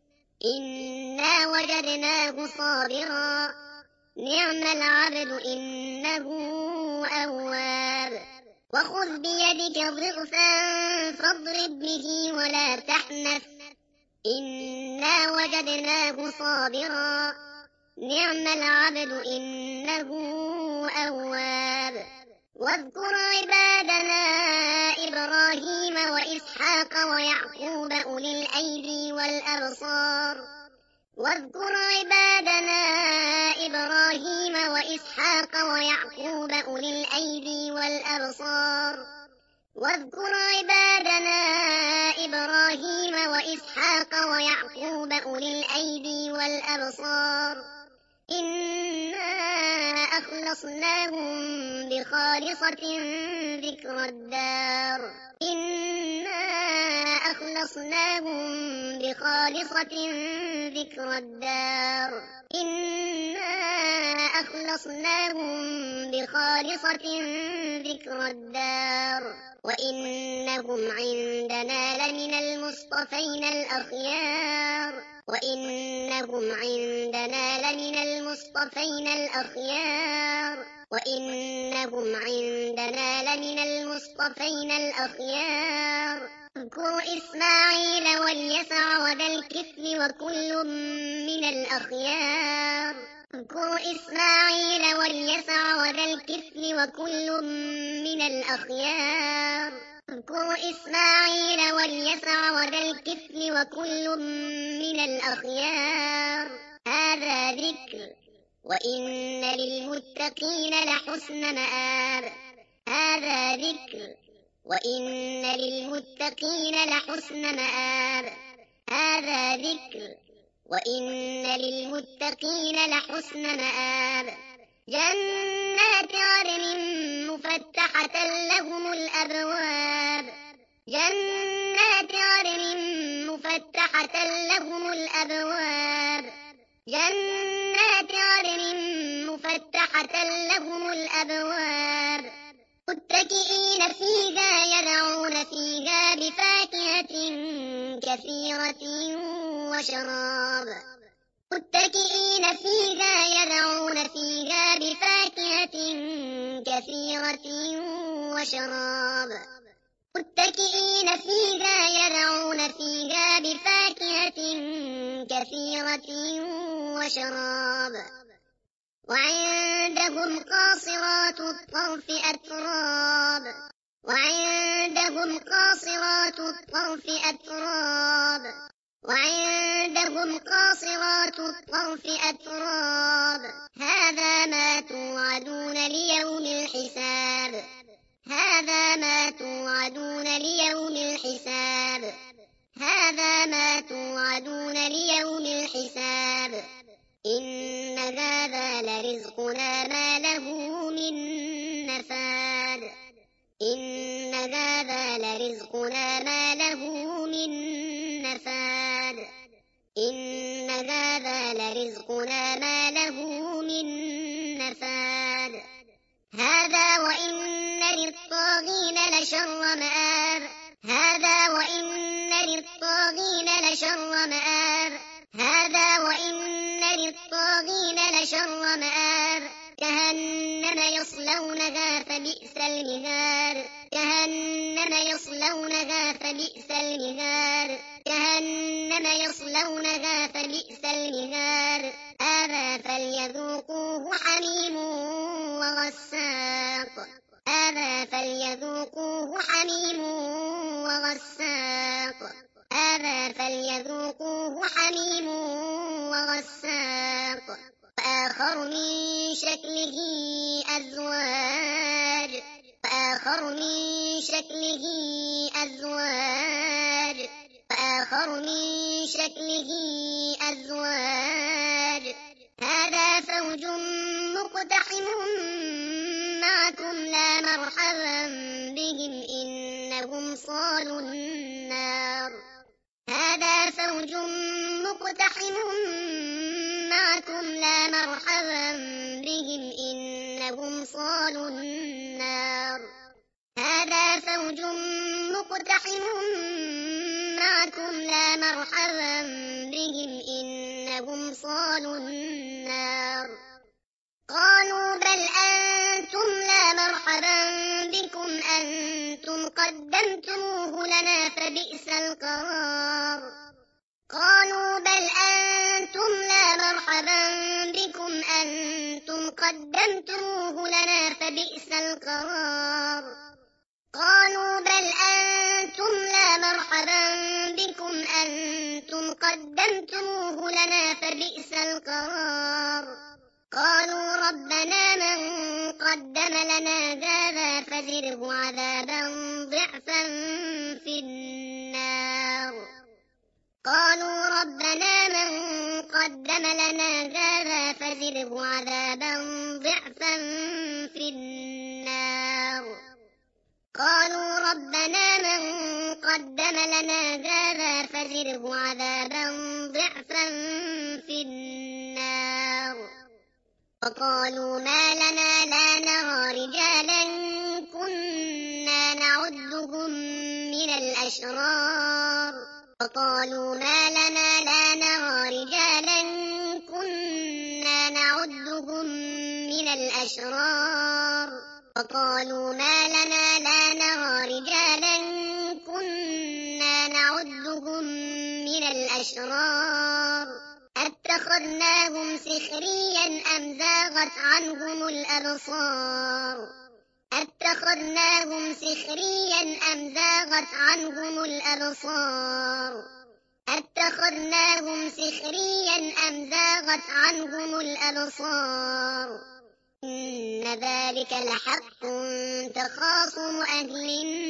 إنا وجدناه صابرا نعم العبد إنه أواب وخذ بيدك ضغثا فاضرب به ولا تحنث إنا وجدناه صابرا نعم العبد إنه أواب واذكر عبادنا إبراهيم وإسحاق ويعقوب أولي الأيدي والأبصار واذكر عبادنا إبراهيم وإسحاق ويعقوب أولي الأيدي والأبصار واذكر عبادنا إبراهيم وإسحاق ويعقوب أولي الأيدي والأبصار إنا أخلصناهم بخالصة ذكر الدار إنا أخلصناهم بخالصة ذكر الدار إنا أخلصناهم بخالصة ذكر الدار وإنهم عندنا لمن المصطفين الأخيار وإنهم عندنا لمن المصطفين الأخيار وإنهم عندنا لمن المصطفين الأخيار اذكر إسماعيل واليسع وذا الكفل وكل من الأخيار اذكروا إسماعيل واليسع وذا الكفل وكل من الأخيار. اذكروا إسماعيل واليسع وذا الكفل وكل من الأخيار. هذا ذكر وإن للمتقين لحسن مآب. هذا ذكر وإن للمتقين لحسن مآب. هذا ذكر وإن للمتقين لحسن مآب. جنات عدن مفتحة لهم الأبواب. جنات عدن مفتحة لهم الأبواب. جنات عدن مفتحة لهم الأبواب. متكئين فيها يدعون فيها بفاكهة كثيرة وشراب. متكئين فيها يدعون فيها بفاكهة كثيرة وشراب. متكئين فيها يدعون فيها بفاكهة كثيرة وشراب. وعندهم قاصرات الطرف أتراب. وعندهم قاصرات الطرف أتراب. وعندهم قاصرات الطرف أتراب. هذا ما توعدون ليوم الحساب. هذا ما توعدون ليوم الحساب. هذا ما توعدون ليوم الحساب. إن هذا لرزقنا ما له من نفاد. إن هذا لرزقنا ما له من نفاد. إن هذا لرزقنا ما له من نفاد. هذا وإن للطاغين لشر مآب. هذا وإن للطاغين لشر مآب. هذا وإن للطاغين لشر مآب. جهنم يصلونها فبئس المهاد. جهنم يصلونها فبئس المهاد. جهنم يصلونها فبئس المهاد. هذا فليذوقوه حميم وغساق. هذا فليذوقوه حميم وغساق. هذا فليذوقوه حميم وغساق. وآخر من شكله أزواج. وآخر من شكله أزواج. وآخر من شكله أزواج. هذا فوج مقتحم معكم لا مرحبا بهم إنهم صالوا النار. هذا فوج مقتحم معكم لا مرحبا بهم إنهم صالوا النار. هذا فوج مقتحم معكم لا مرحبا بهم إنهم صالوا النار. قالوا بل أنتم لا مرحبا بكم أنتم قدمتموه لنا فبئس القرار. قالوا بل أنتم لا مرحبا بكم أنتم قدمتموه لنا فبئس القرار. قالوا بل أنتم لا مرحبا بكم أنتم قدمتموه لنا فبئس القرار. قالوا ربنا من قدم لنا هذا فزده عذابا ضعفا في النار. قالوا ربنا من قدم لنا هذا فزده عذابا ضعفا في النار. قالوا ربنا من قدم لنا هذا فزده عذابا ضعفا في النار. وقالوا ما لنا لا نرى رجالا كنا نعدهم من الأشرار. وقالوا ما لنا لا نرى رجالا كنا نعدهم من الأشرار. وقالوا ما لنا لا نرى رجالا كنا نعدهم من الأشرار. أتخذناهم سخريا أم زاغت عنهم الأبصار أتخذناهم سخريا أم زاغت عنهم الأبصار أتخذناهم سخريا أم زاغت عنهم الأبصار إن ذلك لحق تخاصم أهل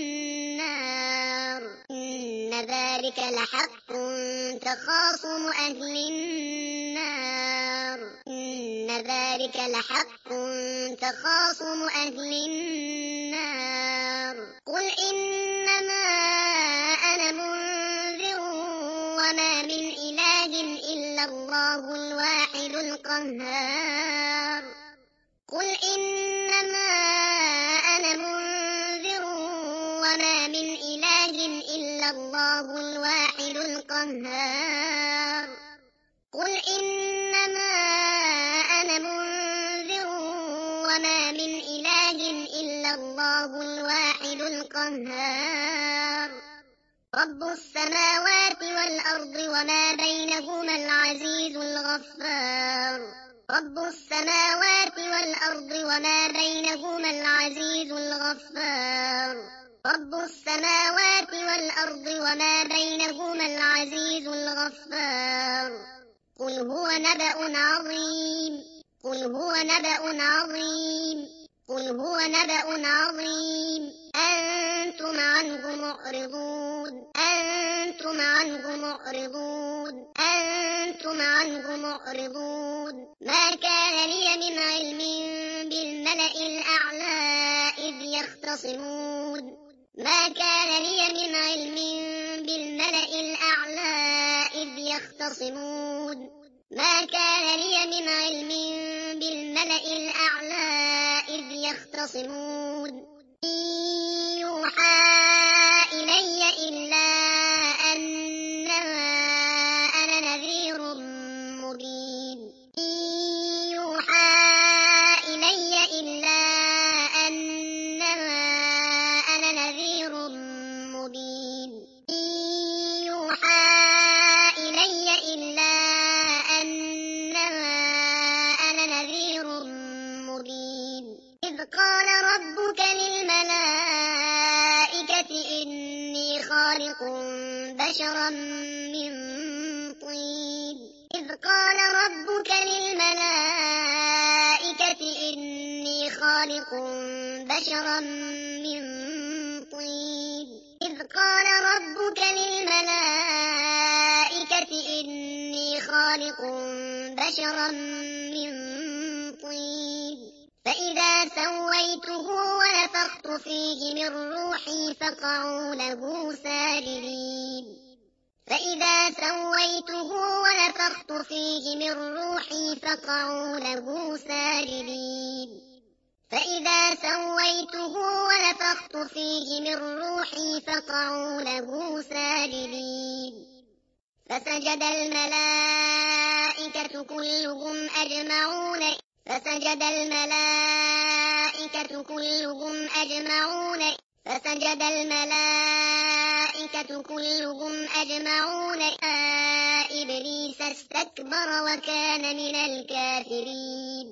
النار إن ذلك لحق تخاصم أهل النار إن ذلك لحق تخاصم أهل النار قل إنما أنا منذر وما من إله إلا الله الواحد القهار قل إنما أنا منذر وما من إله إلا الله الواحد القهار قل إنما أنا منذر وما من إله إلا الله الواحد القهار رب السماوات والأرض وما بينهما العزيز الغفار رب السماوات والأرض وما بينهما العزيز الغفار رب السماوات والأرض وما بينهما العزيز الغفار قل هو نبأ عظيم قل هو نبأ عظيم قل هو نبأ عظيم أنتم عنه معرضون أنتم عنه معرضون أنتم عنه معرضون ما كان لي من علم بالملأ الأعلى إذ يختصمون ما كان لي من علم بالملأ الأعلى إذ يختصمون ما كان لي من علم بالملأ الأعلى إذ يختصمون إن يوحى إلي إلا أنما أنا نذير مبين إن يوحى إلي إلا أنما أنا نذير مبين إن يوحى إلي إلا أنما أنا نذير مبين إذ قال ربك للملائكة إني خالق بشرا من طين إذ قال ربك للملائكة إني خالق بشرا من طين إذ قال ربك للملائكة إني خالق بشرا من طين فإذا سويته ونفخت فيه من روحي فقعوا له ساجدين فإذا سويته ونفخت فيه من روحي فقعوا له ساجدين فإذا سويته ونفخت فيه من روحي فقعوا له ساجدين فسجد الملائكة كلهم أجمعون فسجد الملائكة كلهم أجمعون فسجد الملائكة كلهم أجمعون إبليس استكبر وكان من الكافرين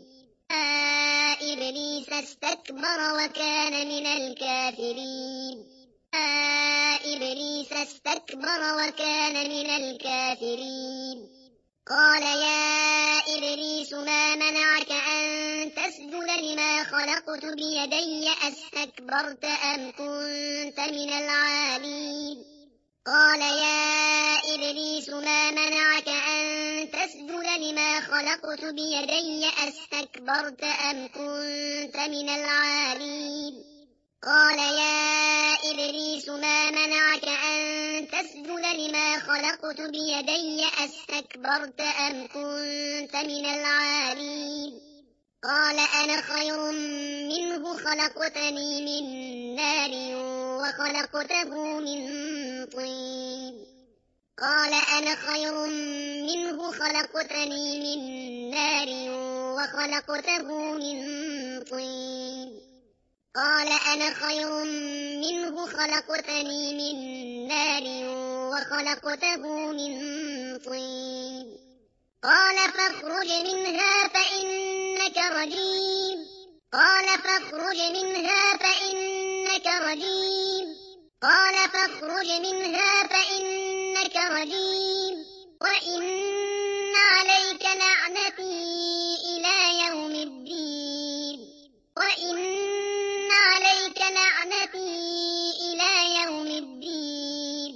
إبليس استكبر وكان من الكافرين إبليس استكبر وكان من الكافرين قال يا إبليس ما منعك أن تسجد لما خلقت بيدي أستكبرت أم كنت من العالين قال يا إبليس ما منعك أن تسجد لما خلقت بيدي أستكبرت أم كنت من العالين قال يا إبليس ما منعك أن تسجد لما خلقت بيدي أستكبرت أم كنت من العالين قال أنا خير منه خلقتني من نار وخلقته من طين قال أنا خير منه خلقتني من نار وخلقته من طين قال أنا خير منه خلقتني من نار وخلقته من طين قال فاخرج منها فإنك رجيم قال فاخرج منها فإنك رجيم قال فاخرج منها فإنك رجيم وإن عليك لعنتي إلى يوم الدين وإن عليك لعنتي إلى يوم الدين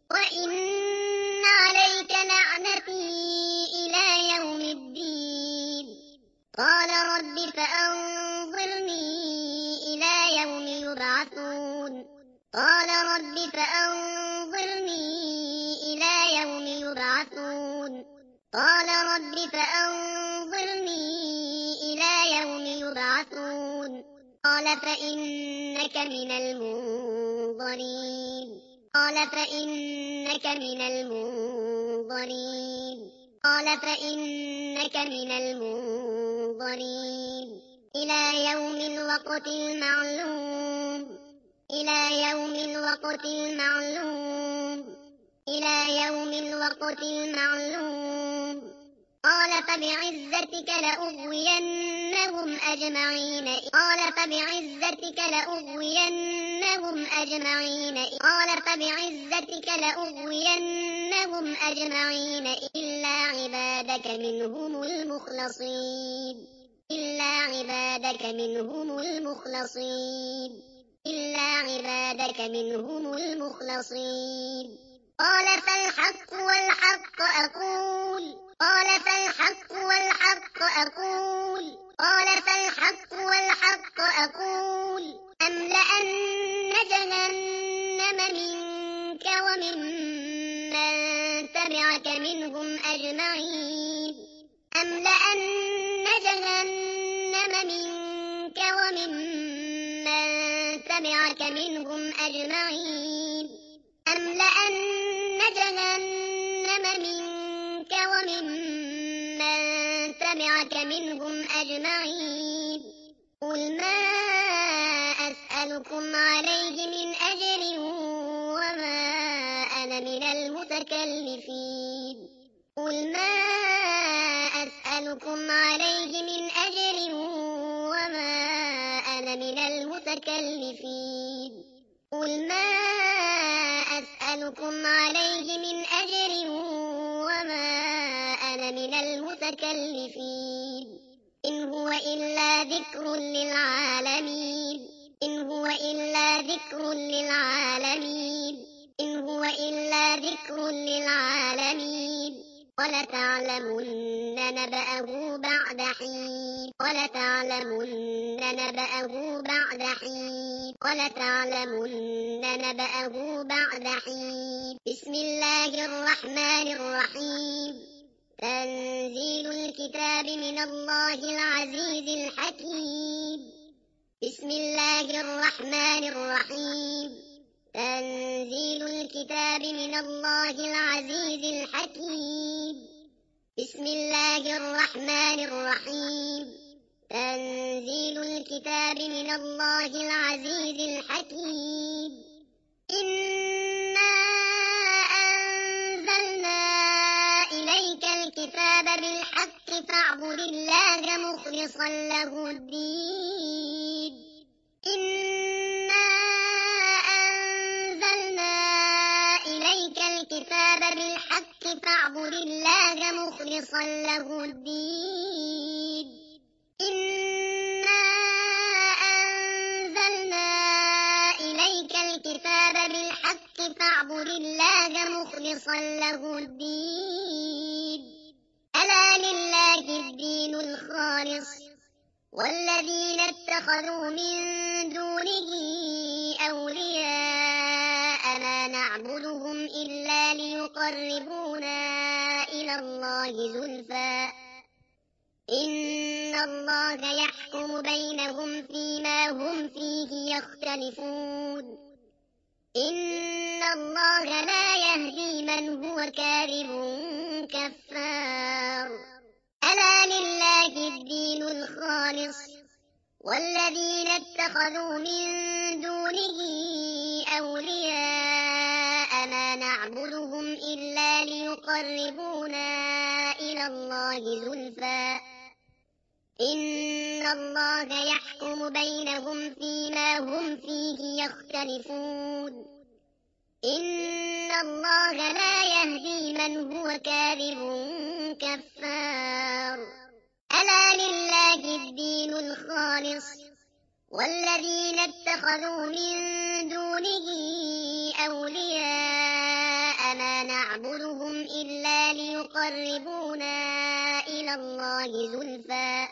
وإن عليك لعنتي إلى يوم الدين قال رب فأنظرني إلى يوم يبعثون قال رب فأنظرني إلى يوم يبعثون قال رب فأنظرني إلى يوم يبعثون قال فإنك من المنظرين قال فإنك من المنظرين قال فإنك من المنظرين إلى يوم الوقت المعلوم إلى يوم الوقت المعلوم إلى يوم الوقت المعلوم قال فبعزتك لأغوينهم أجمعين قال فبعزتك لأغوينهم أجمعين قال فبعزتك لأغوينهم أجمعين إلا عبادك منهم المخلصين إلا عبادك منهم المخلصين إلا عبادك منهم المخلصين قال فالحق والحق أقول قال فالحق والحق أقول قال فالحق والحق أقول أملأن جهنم منك وممن تبعك منهم أجمعين أملأن جهنم منك وممن تبعك منهم أجمعين أملأن جهنم منك وممن تبعك منهم أجمعين قل ما أسألكم عليه من أجر وما أنا من المتكلفين قل ما أسألكم عليه من أجر وما أنا من المتكلفين قل ما أسألكم عليه من أجر وما أنا من المتكلفين إن هو إلا ذكر للعالمين إن هو إلا ذكر للعالمين إن هو إلا ذكر للعالمين ولتعلمن نبأه بعد حين ولتعلمن نبأه بعد حين ولتعلمن نبأه بعد حين بسم الله الرحمن الرحيم تنزيل الكتاب من الله العزيز الحكيم بسم الله الرحمن الرحيم تنزيل الكتاب من الله العزيز الحكيم بسم الله الرحمن الرحيم تنزيل الكتاب من الله العزيز الحكيم إنا أنزلنا إليك الكتاب بالحق فاعبد الله مخلصا له الدين إنا أنزلنا إليك الكتاب بالحق فاعبد الله مخلصا له الدين إنا أنزلنا إليك الكتاب بالحق فاعبد الله مخلصا له الدين ألا لله الدين الخالص والذين اتخذوا من دونه أولياء ما نعبدهم إلا ليقربونا إلى الله زلفى إن الله يحكم بينهم فيما هم فيه يختلفون إن الله لا يهدي من هو كاذب كفار ألا لله الدين الخالص والذين اتخذوا من دونه أولياء ما نعبدهم إلا ليقربونا إلى إلى الله زلفى إن الله يحكم بينهم فيما هم فيه يختلفون إن الله لا يهدي من هو كاذب كفار ألا لله الدين الخالص والذين اتخذوا من دونه أولياء ما نعبدهم إلا ليقربونا إلى الله زلفى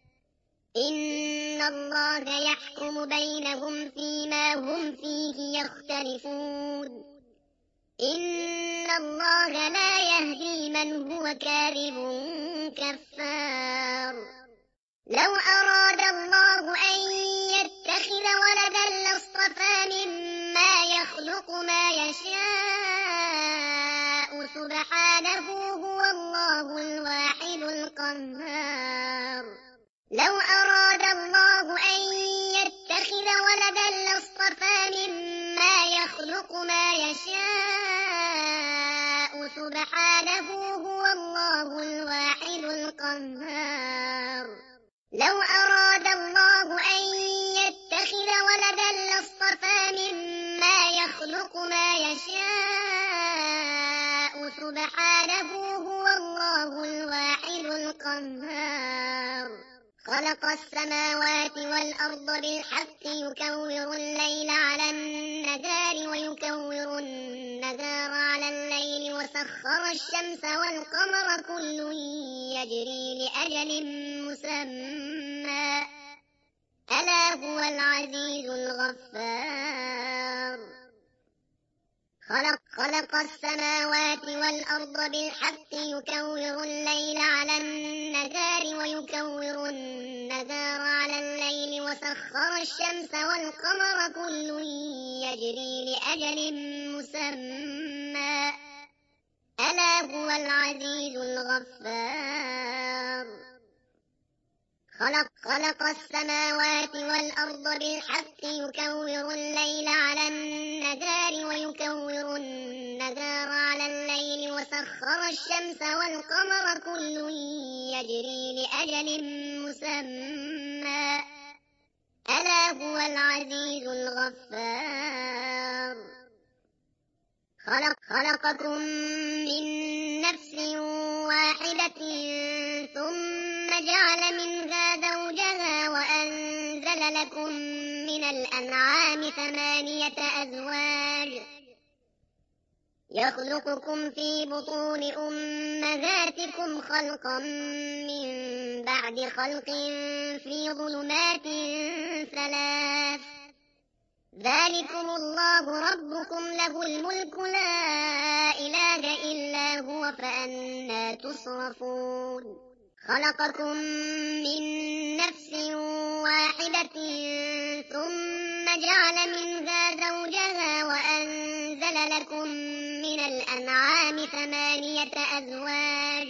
إن الله يحكم بينهم فيما هم فيه يختلفون إن الله لا يهدي من هو كاذب كفار لو أراد الله أن يتخذ ولدا لاصطفى مما يخلق ما يشاء سبحانه هو الله الواحد القهار لو أراد الله أن يتخذ ولدا لاصطفى مما يخلق ما يشاء سبحانه هو الله الواحد القهار لو أراد الله أن يتخذ ولدا لاصطفى مما يخلق ما يشاء سبحانه هو الله الواحد القهار خلق السماوات والأرض بالحق يكور الليل على النهار ويكور النهار على الليل وسخر الشمس والقمر كل يجري لأجل مسمى ألا هو العزيز الغفار خلق السماوات والأرض بالحق يكور الليل على النهار ويكور النهار على الليل وسخر الشمس والقمر كل يجري لأجل مسمى ألا هو العزيز الغفار خلق السماوات والأرض بالحق يكور الليل على النهار ويكور النهار على الليل وسخر الشمس والقمر كل يجري لأجل مسمى ألا هو العزيز الغفار خلقكم من نفس واحدة ثم جعل منها زوجها وأنزل لكم من الأنعام 8 أزواج يخلقكم في بطون أمهاتكم خلقا من بعد خلق في ظلمات 3 ذلكم الله ربكم له الملك لا إله إلا هو فأنى تصرفون خلقكم من نفس واحدة ثم جعل منها زوجها وأنزل لكم من الأنعام 8 أزواج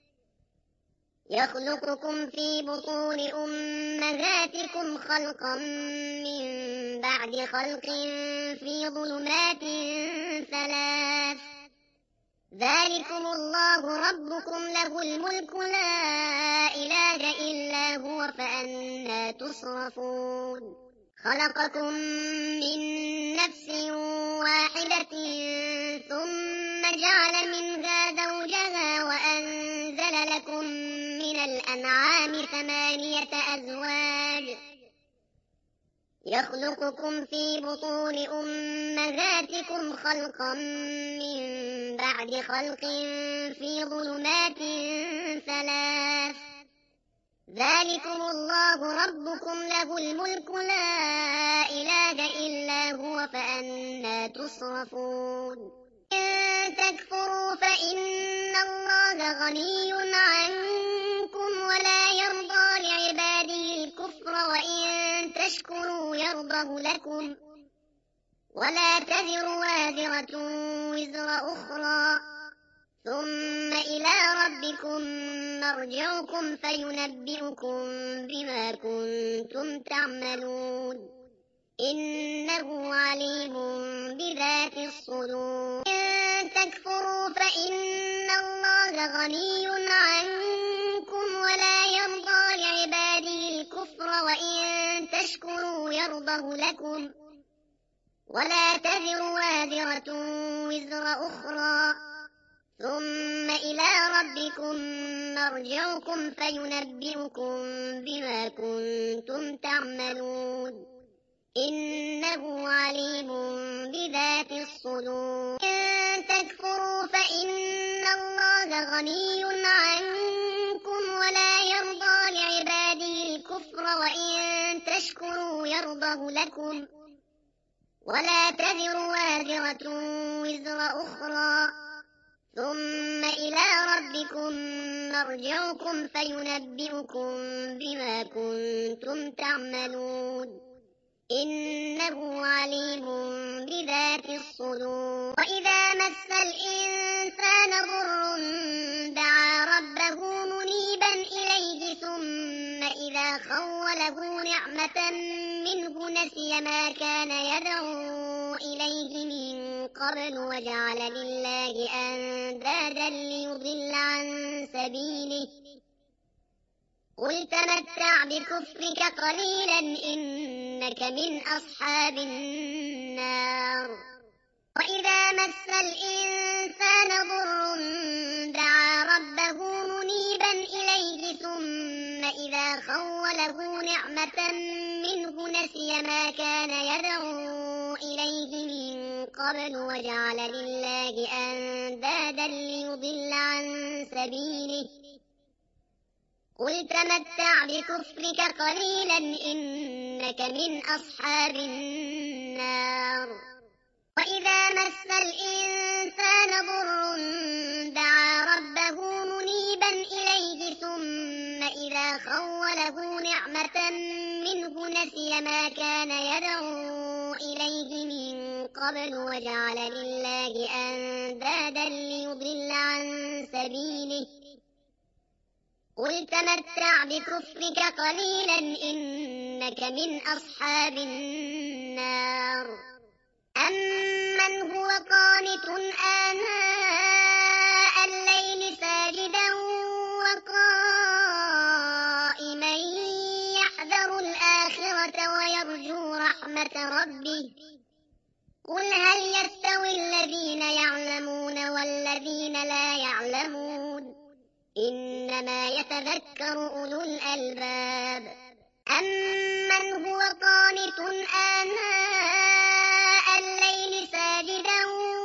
يخلقكم في بطون أمهاتكم خلقا من بعد خلق في ظلمات 3 ذلكم الله ربكم له الملك لا إله إلا هو فأنى تصرفون خلقكم من نفس واحدة ثم جعل منها زوجها وأنزل لكم من الأنعام 8 أزواج يخلقكم في بطون أمهاتكم خلقا من بعد خلق في ظلمات 3 ذلكم الله ربكم له الملك لا إله إلا هو فأنى تصرفون إن تكفروا فإن الله غني عنكم ولا يرضى لعباده الكفر وإن تشكروا يرضه لكم ولا تزر وازرة وزر أخرى ثم إلى ربكم مرجعكم فينبئكم بما كنتم تعملون إنه عليم بذات الصدور إن تكفروا فإن الله غني عنكم ولا يرضى لعباده الكفر وإن تشكروا يرضه لكم ولا تزر وازرة وزر أخرى ثم إلى ربكم مرجعكم فينبئكم بما كنتم تعملون إنه عليم بذات الصدور إن تكفروا فإن الله غني عنكم ولا يرضى لعباده الكفر وإن تشكروا يرضه لكم ولا تزر وازرة وزر أخرى ثم إلى ربكم مرجعكم فينبئكم بما كنتم تعملون إنه عليم بذات الصدور وإذا مس الإنسان ضر دعا ربه منيبا إليه ثم إذا خوله نعمة منه نسي ما كان يدعو إليه من قبل وجعل لله أندادا ليضل عن سبيله قل تمتع بكفرك قليلا إنك من أصحاب النار وإذا مس الإنسان ضر دعا ربه منيبا إليه ثم إذا خوله نعمة منه نسي ما كان يدعو إليه من قبل وجعل لله أندادا ليضل عن سبيله قل تمتع بكفرك قليلا إنك من أصحاب النار وإذا مس الإنسان ضر دعا ربه منيبا إليه ثم إذا خوله نعمة منه نسي ما كان يدعو إليه من قبل وجعل لله أندادا ليضل عن سبيله قل تمتع بكفرك قليلا إنك من أصحاب النار أمن هو قانت آناء الليل ساجدا وقائما يحذر الآخرة ويرجو رحمة ربه قل هل يستوي الذين يعلمون والذين لا يعلمون إنما يتذكر أولو الألباب أمن هو قانت آناء الليل ساجدا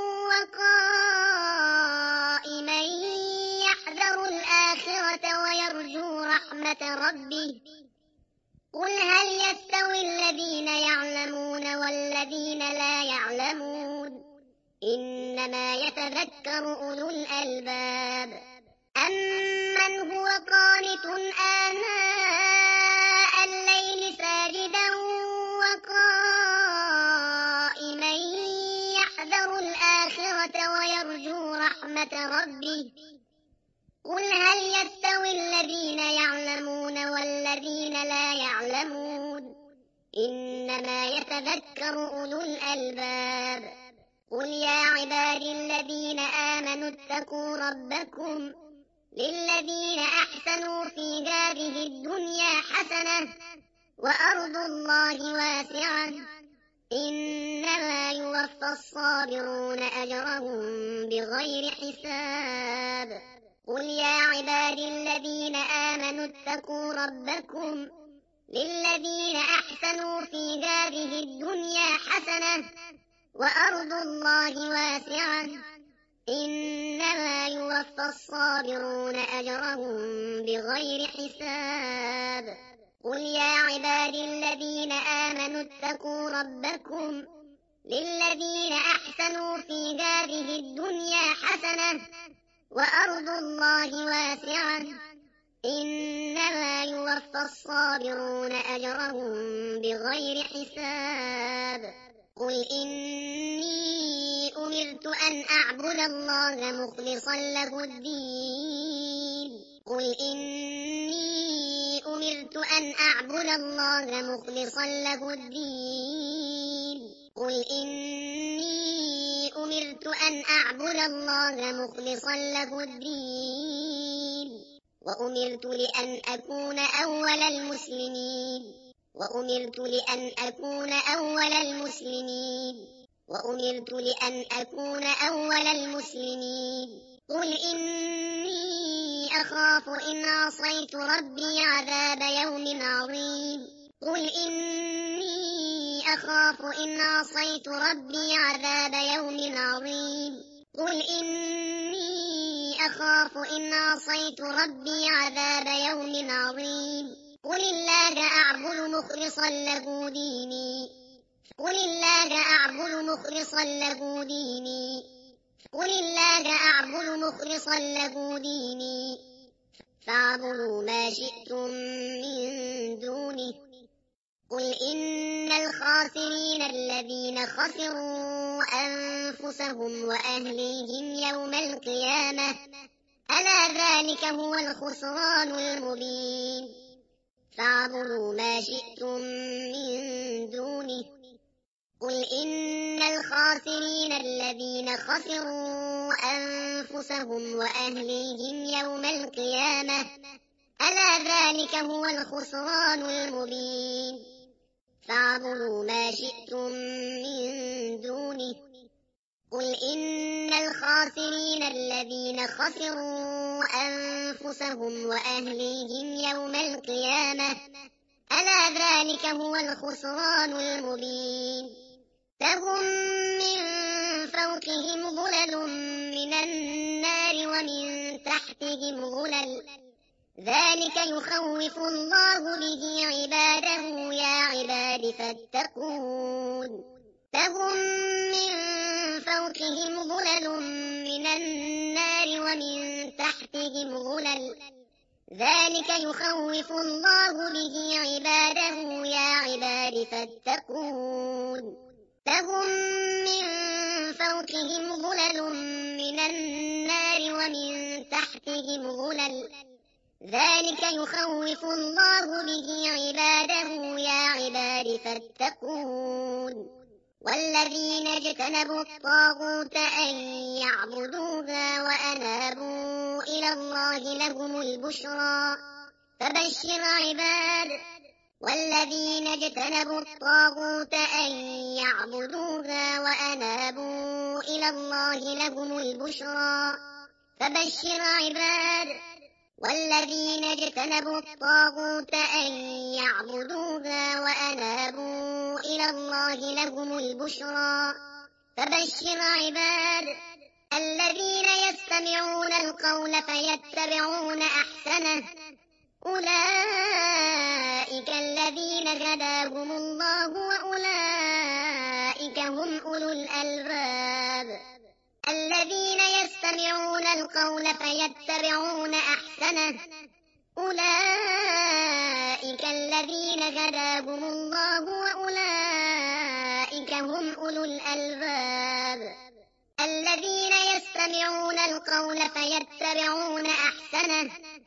وقائما يحذر الآخرة ويرجو رحمة ربه قل هل يستوي الذين يعلمون والذين لا يعلمون إنما يتذكر أولو الألباب أمن هو قانت آناء الليل ساجدا وقائما يحذر الآخرة ويرجو رحمة ربه قل هل يستوي الذين يعلمون والذين لا يعلمون إنما يتذكر أولو الألباب قل يا عبادي الذين آمنوا اتقوا ربكم للذين أحسنوا في هذه الدنيا حسنة وأرض الله واسعة إنما يوفى الصابرون أجرهم بغير حساب قل يا عبادي الذين آمنوا اتقوا ربكم للذين أحسنوا في هذه الدنيا حسنة وأرض الله واسعة إنما يوفى الصابرون أجرهم بغير حساب قل يا عبادي الذين آمنوا اتقوا ربكم للذين أحسنوا في هذه الدنيا حسنة وأرض الله واسعة إنما يوفى الصابرون أجرهم بغير حساب قل إني أمرت أن أعبد الله مخلصا له الدين قل إني أمرت أن أعبد الله مخلصا له الدين قل إني أمرت أن أعبد الله مخلصا له الدين وأمرت لأن أكون أول المسلمين وأمرت لأن أكون أول المسلمين وأمرت لأن أكون أول المسلمين قل إني أخاف إن عصيت ربي عذاب يوم عظيم قل إني أخاف إن عصيت ربي عذاب يوم عظيم قل إني أخاف إن عصيت ربي عذاب يوم عظيم قل الله أعبد مخلصا له ديني قل الله أعبد مخلصا له ديني قل الله أعبد مخلصا له ديني فاعبدوا ما شئتم من دونه قل إن الخاسرين الذين خسروا أنفسهم وأهليهم يوم القيامة ألا ذلك هو الخسران المبين فاعبدوا ما شئتم من دونه قل إن الخاسرين الذين خسروا أنفسهم وأهليهم يوم القيامة ألا ذلك هو الخسران المبين فاعبدوا ما شئتم من دونه قل إن الخاسرين الذين خسروا أنفسهم وأهليهم يوم القيامة ألا ذلك هو الخسران المبين لهم من فوقهم ظلل من النار ومن تحتهم ظلل ذلك يخوف الله به عباده يا عباد فاتقون لهم من فوقهم ظلل من النار ومن تحتهم ظلل ذلك يخوف الله به عباده يا عباد فاتقون لهم من فوقهم ظلل من النار ومن تحتهم ظلل ذلك يخوف الله به عباده يا عباد فاتقون والذين اجتنبوا الطاغوت أن يعبدوها وأنابوا إلى الله لهم البشرى فبشر عباد والذين اجتنبوا الطاغوت أن يعبدوها وأنابوا إلى الله لهم البشرى فبشر عباد والذين اجتنبوا الطاغوت أن يعبدوها وأنابوا إلى الله لهم البشرى فبشر عباد الذين يستمعون القول فيتبعون أحسنه أولئك الذين هداهم الله وأولئك هم أولو الألباب الذين يستمعون القول فيتبعون أحسنه أولئك الذين هداهم الله وأولئك هم أولو الألباب الذين يستمعون القول فيتبعون أحسنه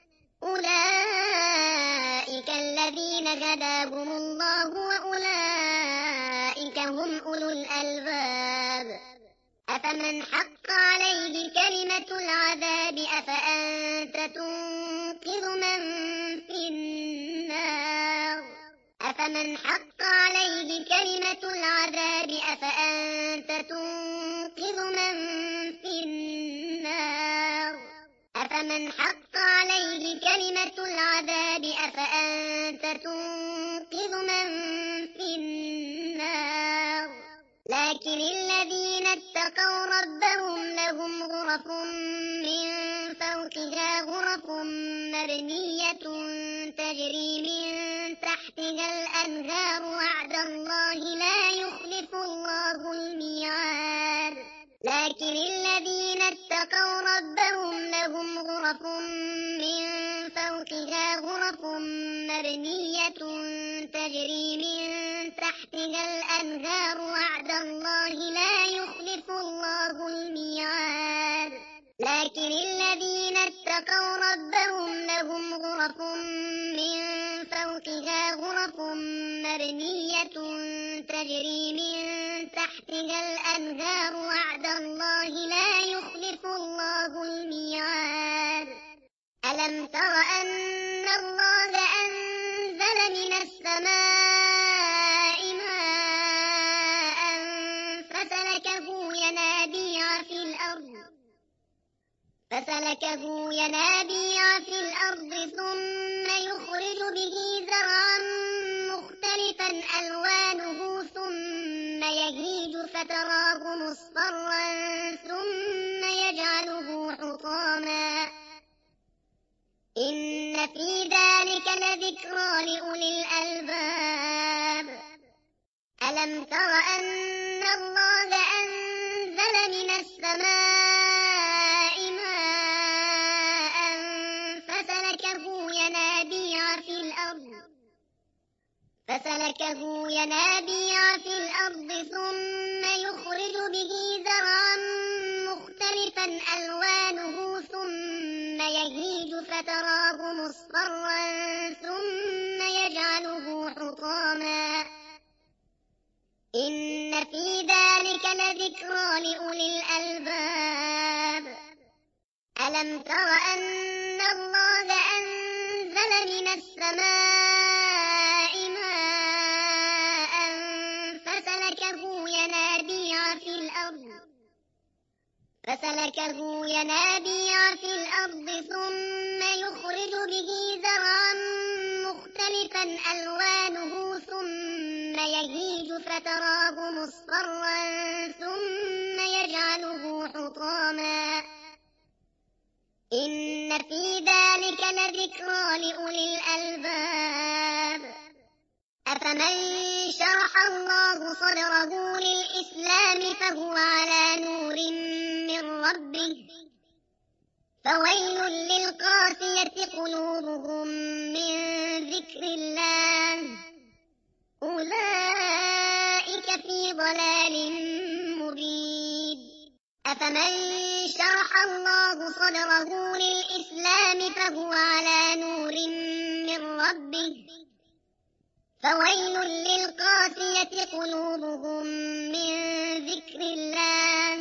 أولئك الذين هداهم الله وأولئك هم أولو الألباب أفمن حق عليه كلمة العذاب أفأنت تنقذ من في النار أفمن حق عليه كلمة العذاب أفأنت تنقذ من في النار أفمن حق عليه كلمة العذاب أفأنت تنقذ من في النار لكن الذين اتقوا ربهم لهم غرف من فوقها غرف مبنية تجري من تحتها الأنهار وعد الله لا يخلف الله الميعاد لكن الذين اتقوا ربهم لهم غرف من فوقها غرف مبنية تجري من تحتها الأنهار وعد الله لا يخلف الله الميعاد لكن الذين اتقوا ربهم لهم غرف من فوقها غرف مبنية تجري من تحتها تحتها الأنهار وعد الله لا يخلف الله الميعاد ألم تر أن الله أنزل من السماء ماء فسلكه ينابيع في الأرض ثم يخرج به زرعا مختلفا ألوانه ثم يهيج فتراه مصفرا ثم يجعله حطاما إن في ذلك لذكرى لأولي الألباب ألم تر أن الله أنزل من السماء ماء فسلكه ينابيع في الأرض ثم يخرج به زرعا مختلفا ألوانه ثم يهيج فتراه مصفرا ثم يجعله حطاما إن في ذلك لذكرى لأولي الألباب ألم تر أن الله أنزل من السماء ماء فسلكه ينابيع في الأرض ثم يخرج به زرعا مختلفا ألوانه ثم يهيج فتراه مصفرا ثم يجعله حطاما إن في ذلك لذكرى لأولي الألباب أفمن شرح الله صدره للإسلام فهو على نور من ربه فويل للقاسية قلوبهم من ذكر الله أولئك في ضلال مبين أفمن شرح الله صدره للإسلام فهو على نور من ربه فويل للقاسية قلوبهم من ذكر الله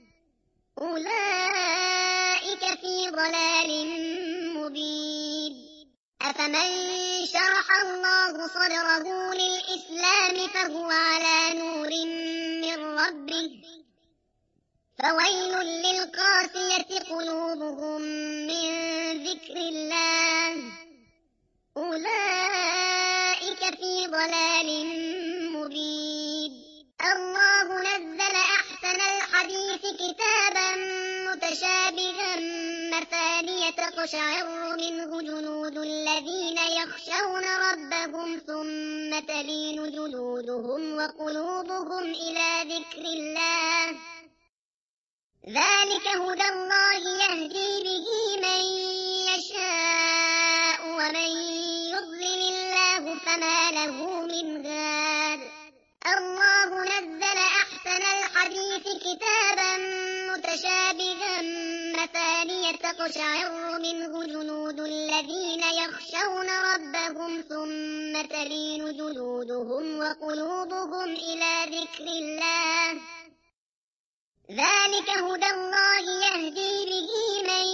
أولئك في ضلال مبين أفمن شرح الله صدره للإسلام فهو على نور من ربه فويل للقاسية قلوبهم من ذكر الله أولئك في ضلال مبين الله نزل أحسن الحديث كتابا متشابها مثانية تقشعر منه جلود الذين يخشون ربهم ثم تلين جلودهم وقلوبهم إلى ذكر الله ذلك هدى الله يهدي به من يشاء ومن يضلل الله فما له من هاد الله نزل أحسن الحديث كتابا متشابها مثانية تقشعر منه جلود الذين يخشون ربهم ثم تلين جلودهم وقلوبهم إلى ذكر الله ذلك هدى الله يهدي به من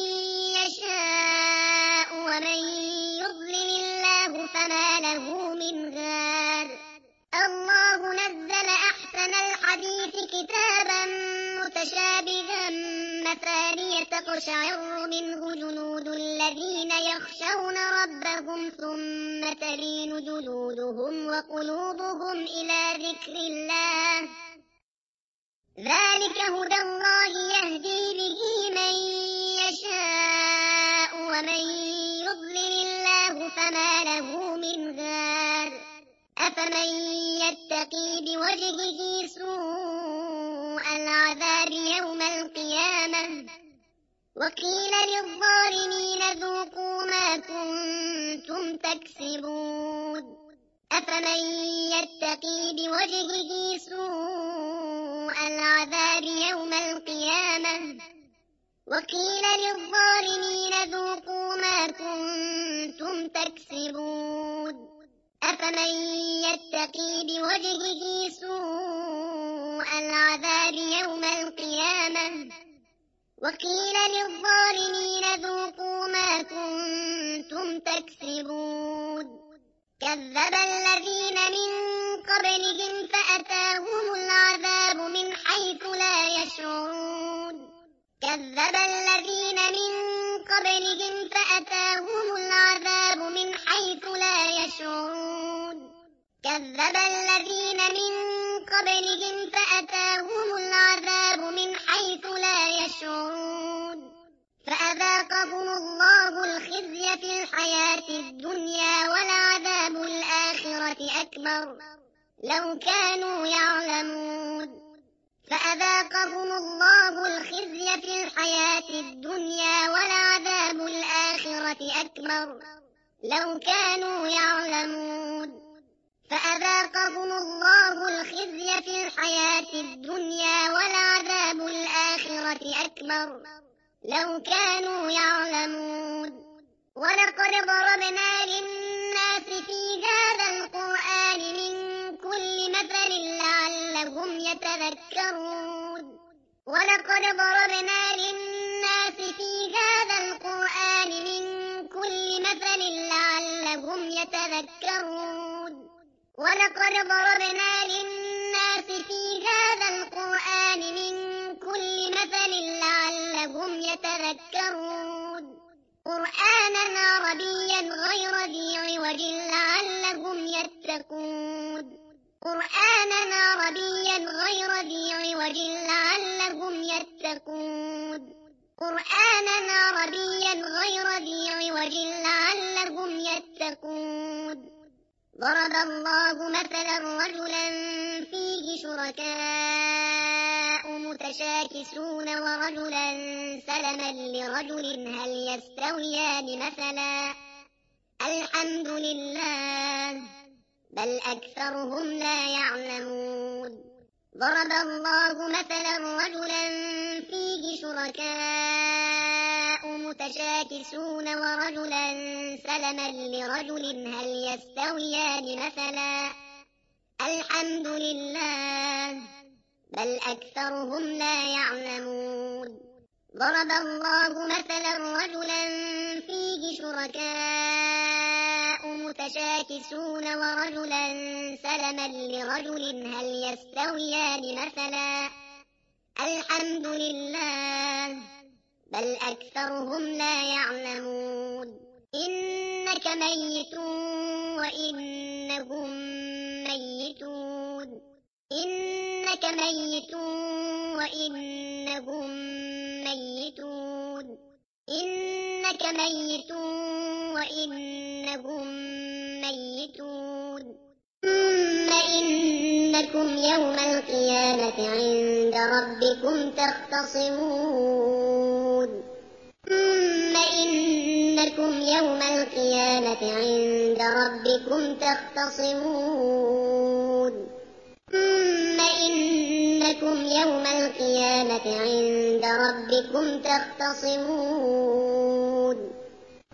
يشاء ومن يضلل الله فما له من هاد الله نزل أحسن الحديث كتابا متشابها مثانية تقشعر منه جلود الذين يخشون ربهم ثم تلين جلودهم وقلوبهم إلى ذكر الله ذلك هدى الله يهدي به من يشاء ومن يضلل الله فما له من هاد أفمن يتقي بوجهه سوء العذاب يوم القيامة وقيل للظالمين ذوقوا ما كنتم تكسبون أفمن يتقي بوجهه سوء العذاب يوم القيامة وقيل للظالمين ذوقوا ما كنتم تكسبون أفمن يتقي بوجهه سوء العذاب يوم القيامة وقيل للظالمين ذوقوا ما كنتم تكسبون كذب الذين من قبلهم فأتاهم العذاب من حيث لا يشعرون كذب الذين من قبلهم فأتاهم العذاب من حيث لا يشعرون كذب الذين من قبلهم فأتاهم العذاب من حيث لا يشعرون فأذاقهم الله الخزي في الحياة الدنيا ولعذاب الآخرة أكبر لو كانوا يعلمون فأذاقهم الله الخزي في الحياة الدنيا ولعذاب الآخرة أكبر لو كانوا يعلمون فأذاقهم الله الخزي في الحياة الدنيا ولعذاب الآخرة أكبر لو كانوا يعلمون ولقد ضربنا للناس في هذا القرآن من كل مثل لعلهم يتذكرون ولقد ضربنا للناس في هذا القرآن من كل مثل لعلهم يتذكرون ولقد ضربنا للناس في هذا القرآن من كل مثل لعلهم يتذكرون قرآنا عربيا غير ذي عوج لعلهم يتقون قرآنا عربيا غير ذي عوج لعلهم يتقون قرآنا عربيا غير ذي عوج لعلهم يتقون ضرب الله مثلا رجلا فيه شركاء متشاكسون ورجلا سلما لرجل هل يستويان مثلا الحمد لله بل أكثرهم لا يعلمون ضرب الله مثلا رجلا فيه شركاء متشاكسون ورجلا سلما لرجل هل يستويان مثلا الحمد لله بل أكثرهم لا يعلمون ضرب الله مثلا رجلا فيه شركاء متشاكسون ورجلا سلما لرجل هل يستويان مثلا الحمد لله بل أكثرهم لا يعلمون إنك ميت وإنهم ميتون إنك ميت وإنهم ميتون إنك ميت وإنهم ميتون ثم إنكم يوم القيامة عند ربكم تختصمون ثم إنكم يوم القيامة عند ربكم تختصمون ثم إنكم يوم القيامة عند ربكم تختصمون